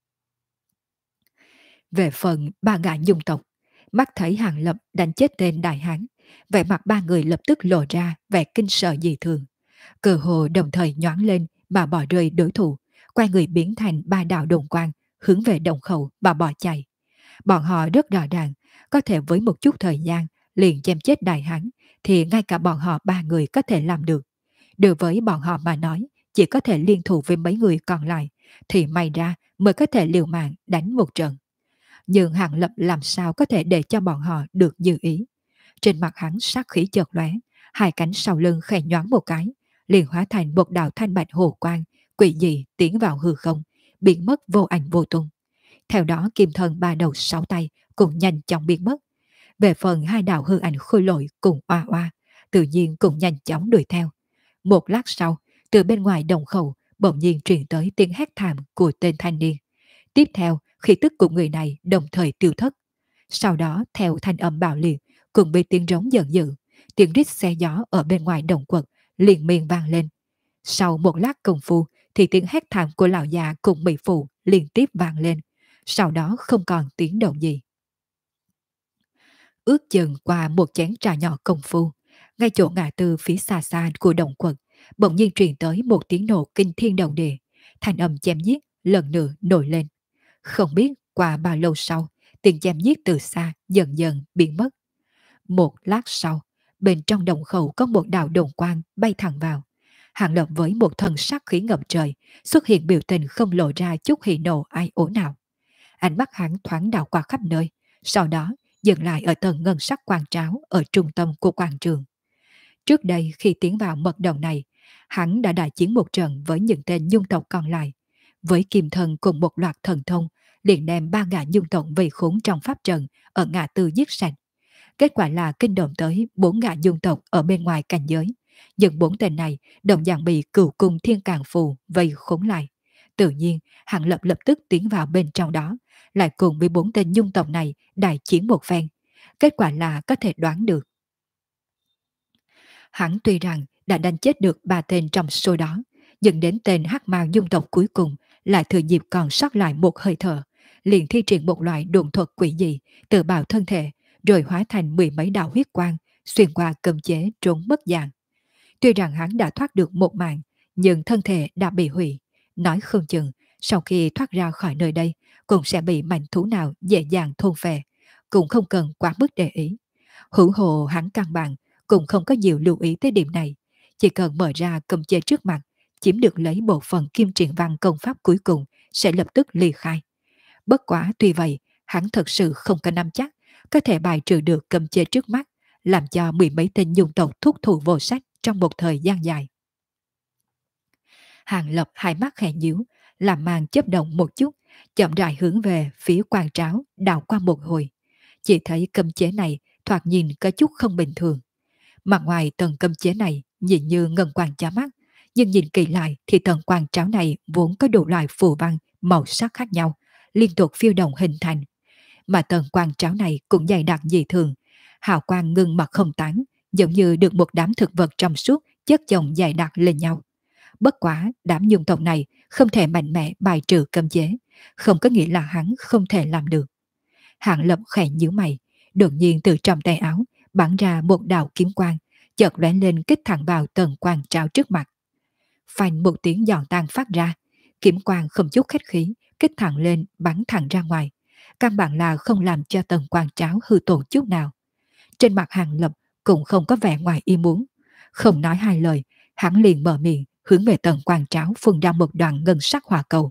Về phần ba gã dung tộc, mắt thấy Hàng Lập đánh chết tên đại hán, vẻ mặt ba người lập tức lộ ra vẻ kinh sợ dị thường. Cơ hồ đồng thời nhoáng lên mà bỏ rơi đối thủ, quay người biến thành ba đạo đồng quang, hướng về đồng khẩu mà bỏ chạy. Bọn họ rất rõ ràng, có thể với một chút thời gian liền chém chết đại hán, thì ngay cả bọn họ ba người có thể làm được. Đối với bọn họ mà nói, chỉ có thể liên thủ với mấy người còn lại, thì may ra mới có thể liều mạng đánh một trận. Nhưng Hàng Lập làm sao có thể để cho bọn họ được như ý. Trên mặt hắn sát khí chợt lóe, hai cánh sau lưng khẽ nhoáng một cái, liền hóa thành một đạo thanh bạch hồ quang, quỷ dị tiến vào hư không, biến mất vô ảnh vô tung. Theo đó kim thân ba đầu sáu tay cũng nhanh chóng biến mất. Về phần hai đạo hư ảnh khôi lỗi cùng oa oa, tự nhiên cũng nhanh chóng đuổi theo. Một lát sau, từ bên ngoài đồng khẩu bỗng nhiên truyền tới tiếng hét thảm của tên thanh niên. Tiếp theo, khí tức của người này đồng thời tiêu thất. Sau đó, theo thanh âm bạo liệt, cùng với tiếng rống giận dữ, tiếng rít xe gió ở bên ngoài đồng quật liền miên vang lên. Sau một lát công phu, thì tiếng hét thảm của lão già cùng mỹ phụ liên tiếp vang lên. Sau đó không còn tiếng động gì. Ước chừng qua một chén trà nhỏ công phu, ngay chỗ ngã tư phía xa xa của đồng quật, bỗng nhiên truyền tới một tiếng nổ kinh thiên động địa, thanh âm chém giết lần nữa nổi lên. Không biết qua bao lâu sau, tiếng chém giết từ xa dần dần biến mất. Một lát sau, bên trong đồng khẩu có một đạo đồn quang bay thẳng vào. Hàng Lập với một thần sắc khí ngập trời, xuất hiện biểu tình không lộ ra chút hỉ nộ ai ố nào. Ánh mắt hắn thoáng đảo qua khắp nơi, sau đó dừng lại ở tầng ngân sắc quang tráo ở trung tâm của quảng trường. Trước đây khi tiến vào mật đồng này, hắn đã đại chiến một trận với những tên nhung tộc còn lại. Với kim thần cùng một loạt thần thông, liền đem ba ngã nhung tộc vây khốn trong pháp trận ở ngã tư giết sạch. Kết quả là kinh động tới bốn ngã nhung tộc ở bên ngoài cảnh giới. Nhưng bốn tên này đồng dạng bị cửu cung thiên càng phù vây khốn lại. Tự nhiên, Hàng Lập lập tức tiến vào bên trong đó, lại cùng với bốn tên nhung tộc này đại chiến một phen. Kết quả là có thể đoán được. Hắn tuy rằng đã đánh chết được ba tên trong số đó, nhưng đến tên hắc mao nhung tộc cuối cùng lại thừa dịp còn sót lại một hơi thở, liền thi triển một loại độn thuật quỷ dị, tự bào thân thể, rồi hóa thành mười mấy đạo huyết quang, xuyên qua cấm chế trốn mất dạng. Tuy rằng hắn đã thoát được một mạng, nhưng thân thể đã bị hủy. Nói không chừng, sau khi thoát ra khỏi nơi đây, cũng sẽ bị mảnh thú nào dễ dàng thôn phệ, cũng không cần quá mức để ý. Hữu hồ hắn căn bản cũng không có nhiều lưu ý tới điểm này, chỉ cần mở ra cấm chế trước mặt, chiếm được lấy bộ phận kim truyền văn công pháp cuối cùng sẽ lập tức ly khai. Bất quá tuy vậy, hắn thật sự không có nắm chắc có thể bài trừ được cấm chế trước mắt, làm cho mười mấy tên nhung tộc thúc thủ vô sách trong một thời gian dài. Hàng Lập hai mắt khẽ nhíu, làm màn chấp động một chút, chậm rãi hướng về phía quan tráo đào qua một hồi. Chỉ thấy cấm chế này thoạt nhìn có chút không bình thường. Mặt ngoài tầng cấm chế này nhìn như ngân quang chói mắt, nhưng nhìn kỹ lại thì tầng quang tráo này vốn có đủ loại phù văn màu sắc khác nhau, liên tục phiêu động hình thành. Mà tầng quang tráo này cũng dày đặc dị thường, hào quang ngưng mà không tán, giống như được một đám thực vật trong suốt chất chồng dày đặc lên nhau. Bất quá đám nhung tộc này không thể mạnh mẽ bài trừ cấm chế, không có nghĩa là hắn không thể làm được. Hạng Lập khẽ nhíu mày, đột nhiên từ trong tay áo bắn ra một đạo kiếm quang, chợt lóe lên kích thẳng vào tầng quang tráo trước mặt. Phanh một tiếng giòn tan phát ra, kiếm quang không chút khách khí, kích thẳng lên bắn thẳng ra ngoài. căn bản là không làm cho Tần Quang Tráo hư tổn chút nào. Trên mặt Hàng Lập cũng không có vẻ ngoài ý muốn. Không nói hai lời, hắn liền mở miệng hướng về Tần Quang Tráo phun ra một đoạn ngân sắc hỏa cầu.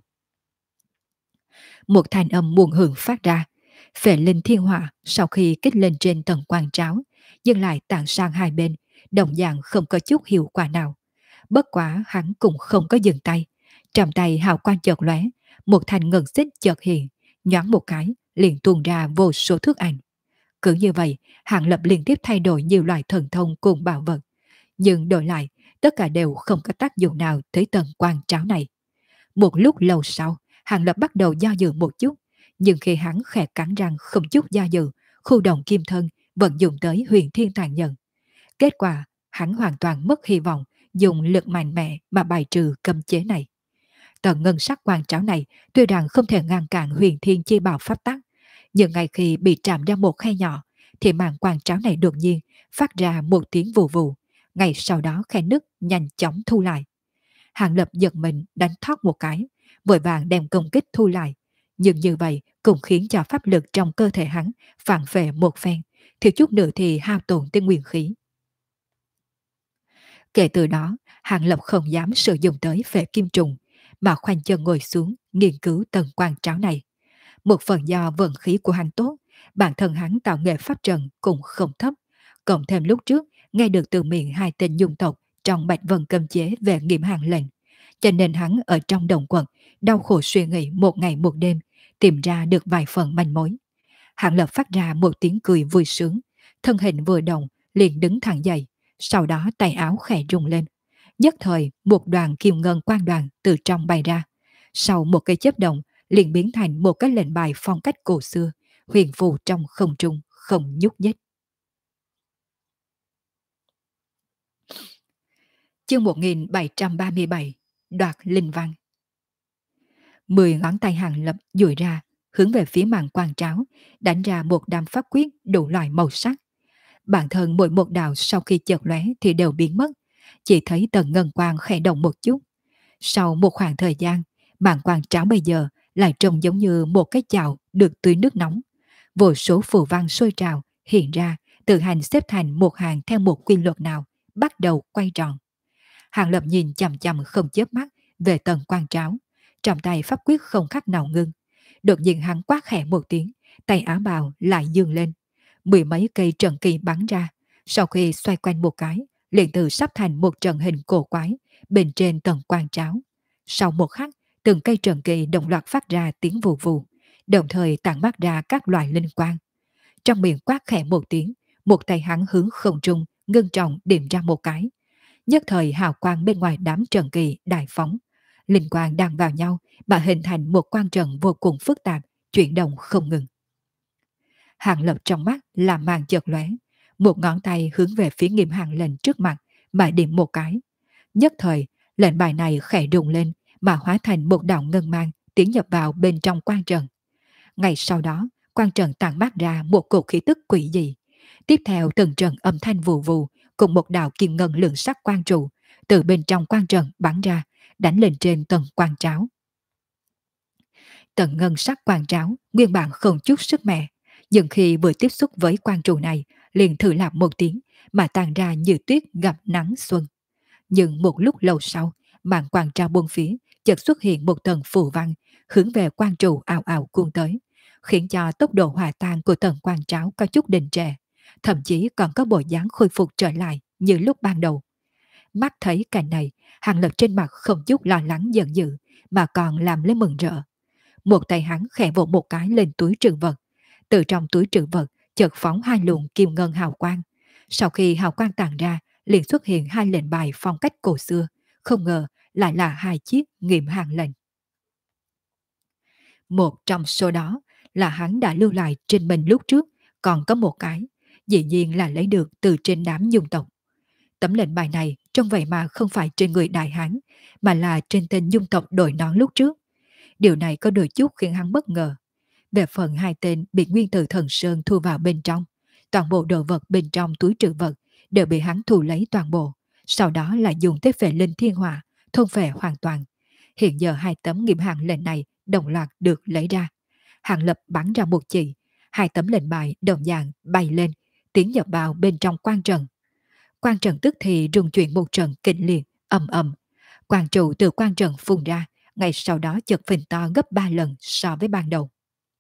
Một thanh âm muôn hưởng phát ra. Phệ linh thiên hỏa sau khi kích lên trên Tần Quang Tráo, nhưng lại tản sang hai bên, đồng dạng không có chút hiệu quả nào. Bất quá hắn cũng không có dừng tay. Trong tay hào quang chợt lóe, một thanh ngân xích chợt hiện, nhoáng một cái, liền tuôn ra vô số thước ảnh. Cứ như vậy, Hàng Lập liên tiếp thay đổi nhiều loại thần thông cùng bảo vật. Nhưng đổi lại, tất cả đều không có tác dụng nào tới Tần Quang Tráo này. Một lúc lâu sau, Hàng Lập bắt đầu do dự một chút, nhưng khi hắn khẽ cắn răng không chút do dự, khu động kim thân vận dụng tới huyền thiên tàn nhận. Kết quả, hắn hoàn toàn mất hy vọng dùng lực mạnh mẽ mà bài trừ cấm chế này. Tầng ngân sắc quan tráo này tuy rằng không thể ngăn cản huyền thiên chi bảo pháp tắc, nhưng ngay khi bị chạm ra một khe nhỏ, thì màn quan tráo này đột nhiên phát ra một tiếng vù vù, ngay sau đó khe nứt nhanh chóng thu lại. Hàng Lập giật mình đánh thoát một cái, vội vàng đem công kích thu lại, nhưng như vậy cũng khiến cho pháp lực trong cơ thể hắn phản phệ một phen, thiếu chút nữa thì hao tổn tới nguyên khí. Kể từ đó, Hàng Lập không dám sử dụng tới phệ kim trùng, mà khoanh chân ngồi xuống nghiên cứu tầng quan tráo này. Một phần do vận khí của hắn tốt, bản thân hắn tạo nghệ pháp trận cũng không thấp, cộng thêm lúc trước nghe được từ miệng hai tên dung tộc trong Bạch Vân cấm chế về nghiệm hàng lệnh, cho nên hắn ở trong đồng quật đau khổ suy nghĩ một ngày một đêm, tìm ra được vài phần manh mối. Hàng Lập phát ra một tiếng cười vui sướng, thân hình vừa động liền đứng thẳng dậy, sau đó tay áo khẽ rung lên. Nhất thời một đoàn kim ngân quang đoàn từ trong bay ra, sau một cái chớp động liền biến thành một cái lệnh bài phong cách cổ xưa, huyền phù trong không trung không nhúc nhích. Chương 1737 Đoạt linh văn. 10 ngón tay Hàng Lập duỗi ra, hướng về phía màn quang tráo, đánh ra một đám pháp quyết đủ loại màu sắc. Bản thân mỗi một đạo sau khi chợt lóe thì đều biến mất, chỉ thấy tầng ngân quang khẽ động một chút. Sau một khoảng thời gian, màn quang tráo bây giờ lại trông giống như một cái chảo được tưới nước nóng. Vô số phù văn sôi trào hiện ra, tự hành xếp thành một hàng theo một quy luật nào, bắt đầu quay tròn. Hàng Lập nhìn chằm chằm không chớp mắt về tầng quang tráo, trong tay pháp quyết không khác nào ngưng. Đột nhiên hắn quát khẽ một tiếng, tay áo bào lại dương lên. Mười mấy cây trận kỳ bắn ra, sau khi xoay quanh một cái, liền từ sắp thành một trận hình cổ quái bên trên tầng quang tráo. Sau một khắc, từng cây trận kỳ đồng loạt phát ra tiếng vù vù, đồng thời tản mát ra các loại linh quang. Trong miệng quát khẽ một tiếng, một tay hắn hướng không trung ngưng trọng điểm ra một cái. Nhất thời hào quang bên ngoài đám trận kỳ đại phóng, linh quang đang vào nhau mà hình thành một quang trận vô cùng phức tạp, chuyển động không ngừng. Hàng Lập trong mắt là màn chợt lóe, một ngón tay hướng về phía Nghiêm Hàng lệnh trước mặt mà điểm một cái. Nhất thời, lệnh bài này khẽ rung lên mà hóa thành một đạo ngân mang tiến nhập vào bên trong quang trận. Ngay sau đó, quang trận tản mát ra một cột khí tức quỷ dị. Tiếp theo từng trận âm thanh vù vù cùng một đạo kim ngân lượng sắc quang trụ từ bên trong quang trận bắn ra, đánh lên trên tầng quang tráo. Tầng ngân sắc quang tráo nguyên bản không chút sức mẻ, nhưng khi vừa tiếp xúc với quang trụ này, liền thử làm một tiếng mà tan ra như tuyết gặp nắng xuân. Nhưng một lúc lâu sau, màn quang trao buông phía, chợt xuất hiện một tầng phù văn hướng về quang trụ ào ào cuốn tới, khiến cho tốc độ hòa tan của tầng quang tráo có chút đình trệ, thậm chí còn có bộ dáng khôi phục trở lại như lúc ban đầu. Mắt thấy cảnh này, Hàng Lập trên mặt không chút lo lắng giận dữ, mà còn làm lấy mừng rỡ. Một tay hắn khẽ vỗ một cái lên túi trữ vật, từ trong túi trữ vật chợt phóng hai luồng kim ngân hào quang. Sau khi hào quang tàn ra, liền xuất hiện hai lệnh bài phong cách cổ xưa, không ngờ lại là hai chiếc nghiệm hàng lệnh. Một trong số đó là hắn đã lưu lại trên mình lúc trước, còn có một cái, dĩ nhiên là lấy được từ trên đám dung tộc. Tấm lệnh bài này trông vậy mà không phải trên người đại hán, mà là trên tên dung tộc đội nón lúc trước. Điều này có đôi chút khiến hắn bất ngờ. Về phần hai tên bị nguyên tử thần sơn thu vào bên trong, toàn bộ đồ vật bên trong túi trữ vật đều bị hắn thu lấy toàn bộ, sau đó là dùng tới phệ linh thiên hỏa, thôn phệ hoàn toàn. Hiện giờ hai tấm nghiệm hàng lệnh này đồng loạt được lấy ra. Hàng Lập bắn ra một chỉ, hai tấm lệnh bài đồng dạng bay lên, tiến nhập vào bên trong quan trận. Quan trận tức thì rung chuyển một trận kịch liệt, ầm ầm. Quang trụ từ quan trận phun ra, ngay sau đó chợt phình to gấp 3 lần so với ban đầu.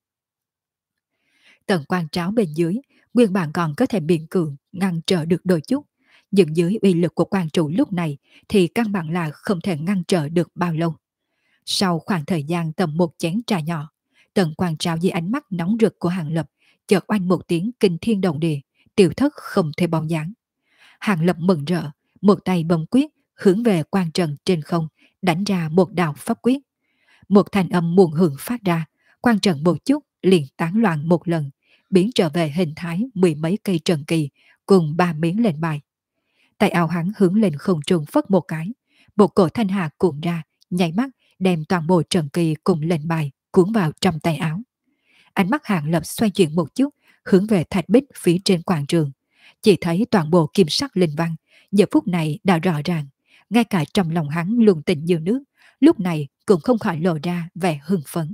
Tầng quan tráo bên dưới, nguyên bản còn có thể biện cường ngăn trở được đôi chút, nhưng dưới uy lực của quan trụ lúc này thì căn bản là không thể ngăn trở được bao lâu. Sau khoảng thời gian tầm một chén trà nhỏ, tầng quan tráo dưới ánh mắt nóng rực của Hàng Lập chợt oanh một tiếng kinh thiên động địa, tiêu thất không thể bóng dáng. Hàng Lập mừng rỡ, một tay bấm quyết hướng về quan trận trên không, đánh ra một đạo pháp quyết. Một thanh âm muộn hưởng phát ra, quan trận một chút liền tán loạn một lần, biến trở về hình thái mười mấy cây trần kỳ cùng 3 miếng lệnh bài. Tay áo hắn hướng lên không trung phất một cái, một cổ thanh hà cuộn ra, nháy mắt đem toàn bộ trần kỳ cùng lệnh bài cuốn vào trong tay áo. Ánh mắt Hàng Lập xoay chuyển một chút, hướng về thạch bích phía trên quảng trường, chỉ thấy toàn bộ kim sắc linh văn giờ phút này đã rõ ràng, ngay cả trong lòng hắn luồng tình như nước, lúc này cũng không khỏi lộ ra vẻ hưng phấn.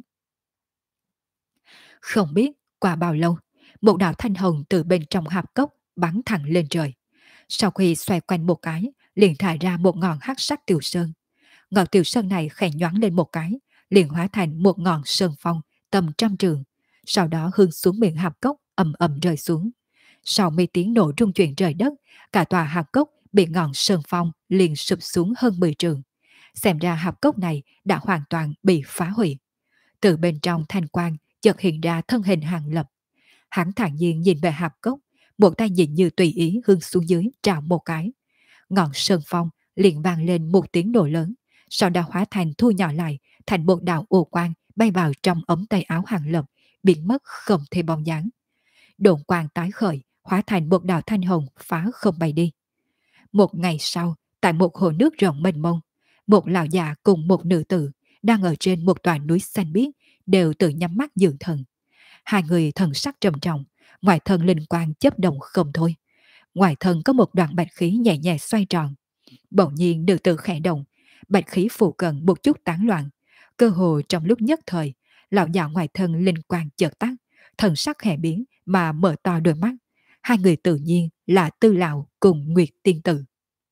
Không biết qua bao lâu, một đạo thanh hồng từ bên trong hạp cốc bắn thẳng lên trời. Sau khi xoay quanh một cái, liền thải ra một ngọn hắc sắc tiểu sơn. Ngọn tiểu sơn này khẽ nhoáng lên một cái, liền hóa thành một ngọn sơn phong tầm trăm trường, sau đó hương xuống miệng hạp cốc ầm ầm rơi xuống. Sau mấy tiếng nổ rung chuyển trời đất, cả tòa hạp cốc bị ngọn sơn phong liền sụp xuống hơn 10 trường. Xem ra hạp cốc này đã hoàn toàn bị phá hủy. Từ bên trong thanh quang chợt hiện ra thân hình Hàng Lập. Hắn thản nhiên nhìn về hạp cốc, một tay nhìn như tùy ý hướng xuống dưới trào một cái. Ngọn sơn phong liền vang lên một tiếng nổ lớn, sau đó hóa thành thu nhỏ lại thành một đạo ô quang bay vào trong ống tay áo Hàng Lập, biến mất không thể bóng dáng. Độn quang tái khởi, hóa thành một đạo thanh hồng phá không bay đi. Một ngày sau, tại một hồ nước rộng mênh mông, một lão già cùng một nữ tử đang ở trên một tòa núi xanh biếc đều tự nhắm mắt dưỡng thần. Hai người thần sắc trầm trọng, ngoài thân linh quang chớp động không thôi. Ngoài thân có một đoạn bạch khí nhẹ nhẹ xoay tròn. Bỗng nhiên nữ tử khẽ động, bạch khí phụ cận một chút tán loạn. Cơ hồ trong lúc nhất thời, lão già ngoài thân linh quang chợt tắt, thần sắc khẽ biến mà mở to đôi mắt. Hai người tự nhiên là Tư Lão cùng Nguyệt Tiên Tử.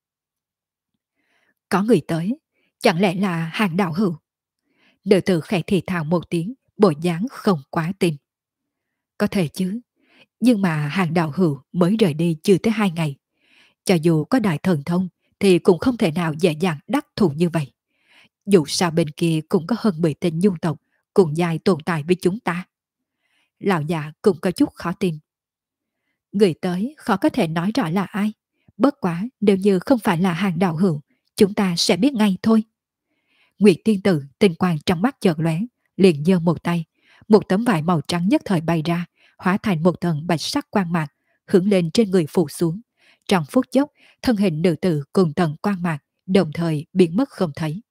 Có người tới, chẳng lẽ là Hàng đạo hữu? Nữ tử khẽ thì thào một tiếng, bộ dáng không quá tin. Có thể chứ, nhưng mà Hàng đạo hữu mới rời đi chưa tới 2 ngày. Cho dù có đại thần thông thì cũng không thể nào dễ dàng đắc thủ như vậy. Dù sao bên kia cũng có hơn 10 tên nhung tộc cùng dài tồn tại với chúng ta. Lão già cũng có chút khó tin. Người tới khó có thể nói rõ là ai. Bất quá nếu như không phải là Hàng đạo hữu, chúng ta sẽ biết ngay thôi. Nguyệt tiên tử tinh quang trong mắt chợt lóe, liền giơ một tay, một tấm vải màu trắng nhất thời bay ra, hóa thành một tầng bạch sắc quang mạc, hướng lên trên người phủ xuống. Trong phút chốc, thân hình nữ tử cùng tầng quang mạc đồng thời biến mất không thấy.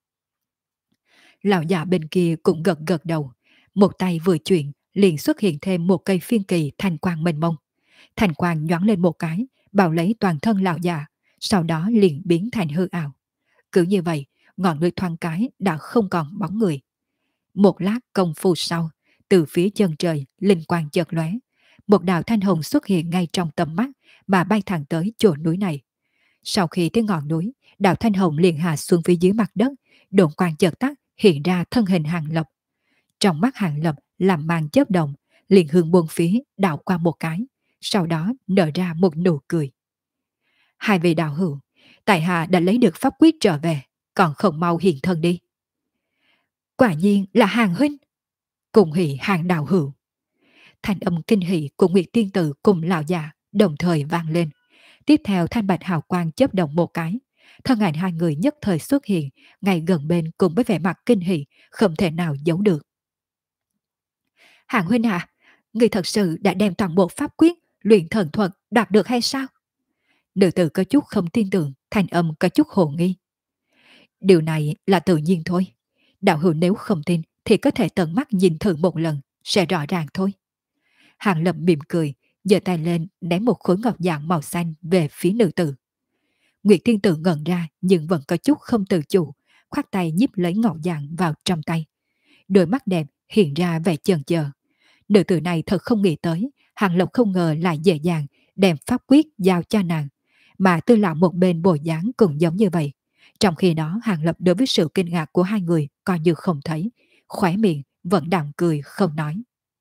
Lão già bên kia cũng gật gật đầu, một tay vừa chuyển, liền xuất hiện thêm một cây phiên kỳ thanh quang mênh mông. Thanh quang nhoáng lên một cái, bao lấy toàn thân lão già, sau đó liền biến thành hư ảo. Cứ như vậy, ngọn núi thoáng cái đã không còn bóng người. Một lát công phu sau, từ phía chân trời linh quang chợt lóe, một đạo thanh hồng xuất hiện ngay trong tầm mắt mà bay thẳng tới chỗ núi này. Sau khi tới ngọn núi, đạo thanh hồng liền hạ xuống phía dưới mặt đất, độn quang chợt tắt, hiện ra thân hình Hàng Lập. Trong mắt Hàng Lập làm màn chớp động, liền hướng buông phía đảo qua một cái, sau đó nở ra một nụ cười. Hai vị đạo hữu, tại hạ đã lấy được pháp quyết trở về, còn không mau hiện thân đi. Quả nhiên là Hàng huynh. Cùng hỷ Hàng đạo hữu. Thanh âm kinh hỷ của Nguyệt tiên tử cùng lão già đồng thời vang lên. Tiếp theo thanh bạch hào quang chớp động một cái, thân ảnh hai người nhất thời xuất hiện ngay gần bên cùng với vẻ mặt kinh hỷ không thể nào giấu được. Hàng huynh à, người thật sự đã đem toàn bộ pháp quyết luyện thần thuật đạt được hay sao? Nữ tử có chút không tin tưởng, thanh âm có chút hồ nghi. Điều này là tự nhiên thôi. Đạo hữu nếu không tin thì có thể tận mắt nhìn thử một lần, sẽ rõ ràng thôi. Hàng Lập mỉm cười, giơ tay lên ném một khối ngọc dạng màu xanh về phía nữ tử. Nguyệt tiên tử ngẩn ra nhưng vẫn có chút không tự chủ, khoát tay nhíp lấy ngọc dạng vào trong tay. Đôi mắt đẹp hiện ra vẻ chần chờ. Nữ tử này thật không nghĩ tới, Hàng Lập không ngờ lại dễ dàng đem pháp quyết giao cho nàng, mà Tư Lão một bên bộ dáng cũng giống như vậy. Trong khi đó Hàng Lập đối với sự kinh ngạc của hai người coi như không thấy, khóe miệng vẫn đạm cười không nói.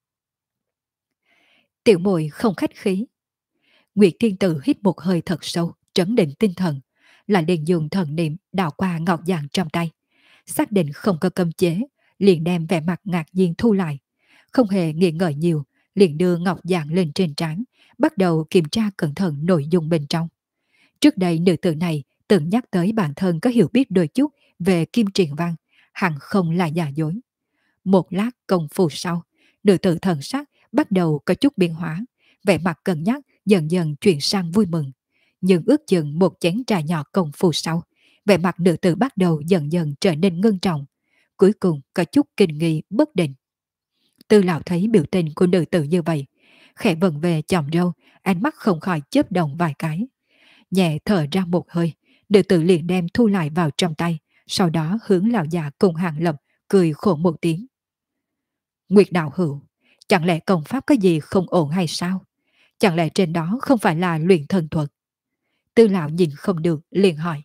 Tiểu muội không khách khí. Nguyệt Tiên Tử hít một hơi thật sâu, trấn định tinh thần, là liền dùng thần niệm đảo qua ngọc dạng trong tay, xác định không có cấm chế, liền đem vẻ mặt ngạc nhiên thu lại, không hề nghĩ ngợi nhiều, liền đưa ngọc dạng lên trên trán, bắt đầu kiểm tra cẩn thận nội dung bên trong. Trước đây nữ tử này từng nhắc tới bản thân có hiểu biết đôi chút về kim truyền văn, hẳn không là giả dối. Một lát công phu sau, nữ tử thần sắc bắt đầu có chút biến hóa, vẻ mặt cân nhắc dần dần chuyển sang vui mừng. Nhưng ước chừng một chén trà nhỏ công phu sau, vẻ mặt nữ tử bắt đầu dần dần trở nên ngưng trọng, cuối cùng có chút kinh nghi bất định. Tư Lão thấy biểu tình của nữ tử như vậy, khẽ vần về chòm râu, ánh mắt không khỏi chớp động vài cái. Nhẹ thở ra một hơi, nữ tử liền đem thu lại vào trong tay, sau đó hướng lão già cùng Hàng Lập cười khổ một tiếng. Nguyệt đạo hữu, chẳng lẽ công pháp có gì không ổn hay sao? Chẳng lẽ trên đó không phải là luyện thần thuật? Tư Lão nhìn không được liền hỏi.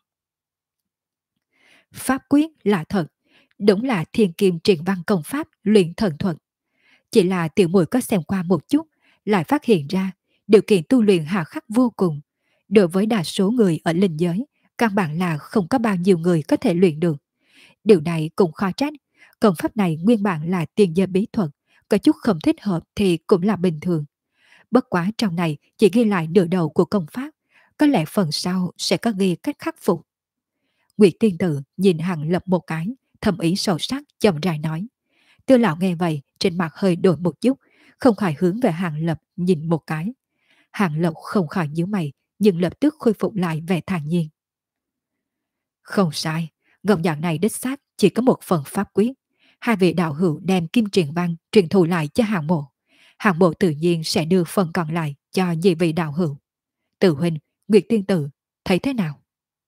Pháp quyết là thật, đúng là thiên kim truyền văn công pháp luyện thần thuật. Chỉ là tiểu muội có xem qua một chút, lại phát hiện ra điều kiện tu luyện hà khắc vô cùng. Đối với đa số người ở linh giới, căn bản là không có bao nhiêu người có thể luyện được. Điều này cũng khó trách, công pháp này nguyên bản là tiền giới bí thuật, có chút không thích hợp thì cũng là bình thường. Bất quá trong này chỉ ghi lại nửa đầu của công pháp, có lẽ phần sau sẽ có ghi cách khắc phục. Nguyệt Tiên Tử nhìn Hàng Lập một cái, thầm ý sâu sắc chậm rãi nói. Tư Lão nghe vậy, trên mặt hơi đổi một chút, không khỏi hướng về Hàng Lập nhìn một cái. Hàng Lập không khỏi nhíu mày, nhưng lập tức khôi phục lại vẻ thản nhiên. Không sai, ngọc dạng này đích xác chỉ có một phần pháp quyết. Hai vị đạo hữu đem kim truyền văn truyền thụ lại cho Hàng Mộ. Hàng Mộ tự nhiên sẽ đưa phần còn lại cho nhị vị đạo hữu. Tử huynh, Nguyệt Tiên Tử, thấy thế nào?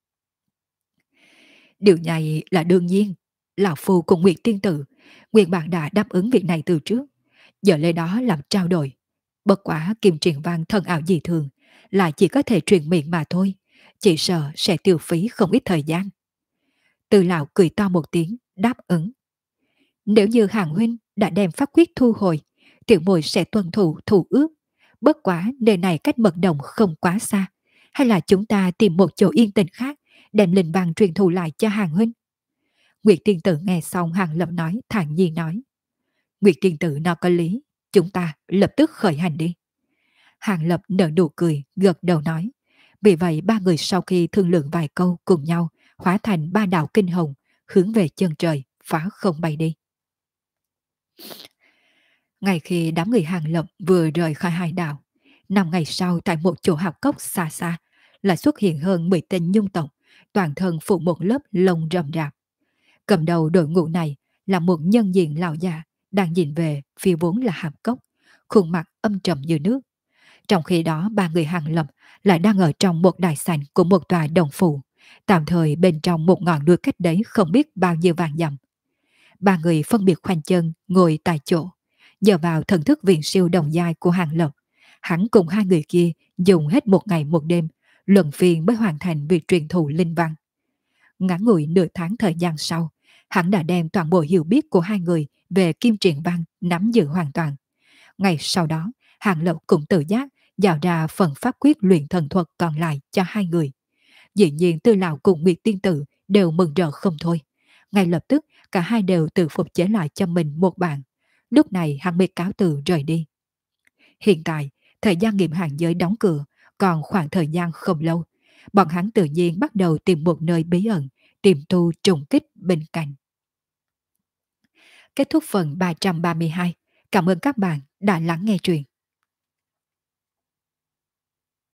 Điều này là đương nhiên. Lão Phu cùng Nguyệt Tiên Tử, nguyên bản đã đáp ứng việc này từ trước. Giờ lấy đó làm trao đổi. Bất quả kim truyền văn thần ảo dị thường, lại chỉ có thể truyền miệng mà thôi. Chỉ sợ sẽ tiêu phí không ít thời gian. Từ Lão cười to một tiếng, đáp ứng. Nếu như Hàng huynh đã đem pháp quyết thu hồi, tiểu muội sẽ tuân thủ thủ ước. Bất quá nơi này cách mật đồng không quá xa. Hay là chúng ta tìm một chỗ yên tĩnh khác, đem linh văn truyền thụ lại cho Hàng huynh. Nguyệt Tiên Tử nghe xong Hàng Lập nói, thản nhiên nói. Nguyệt Tiên Tử nó có lý, chúng ta lập tức khởi hành đi. Hàng Lập nở nụ cười, gật đầu nói. Vì vậy ba người sau khi thương lượng vài câu cùng nhau, hóa thành ba đạo kinh hồng, hướng về chân trời, phá không bay đi. Ngay khi đám người Hàng Lập vừa rời khỏi hai đảo, 5 ngày sau tại một chỗ hạp cốc xa xa, lại xuất hiện hơn 10 tên nhung tộc, toàn thân phủ một lớp lông rậm rạp. Cầm đầu đội ngũ này là một nhân diện lão già đang nhìn về phía vốn là hạp cốc, khuôn mặt âm trầm như nước. Trong khi đó ba người Hàng Lập lại đang ở trong một đại sảnh của một tòa đồng phủ, tạm thời bên trong một ngọn núi cách đấy không biết bao nhiêu vàng dặm. Ba người phân biệt khoanh chân ngồi tại chỗ, nhờ vào thần thức viện siêu đồng giai của Hàng Lập, hắn cùng hai người kia dùng hết một ngày một đêm, luân phiên mới hoàn thành việc truyền thụ linh văn. Ngắn ngủi nửa tháng thời gian sau, hắn đã đem toàn bộ hiểu biết của hai người về kim truyền văn nắm giữ hoàn toàn. Ngày sau đó, Hàng Lập cũng tự giác giao ra phần pháp quyết luyện thần thuật còn lại cho hai người. Dĩ nhiên Tư Lão cùng Nguyệt Tiên Tử đều mừng rỡ không thôi. Ngay lập tức cả hai đều tự phục chế lại cho mình một bạn. Lúc này hắn mới cáo từ rời đi. Hiện tại, thời gian nghiệm hàng giới đóng cửa, còn khoảng thời gian không lâu. Bọn hắn tự nhiên bắt đầu tìm một nơi bí ẩn, tìm tu trùng kích bên cạnh. Kết thúc phần 332. Cảm ơn các bạn đã lắng nghe truyện.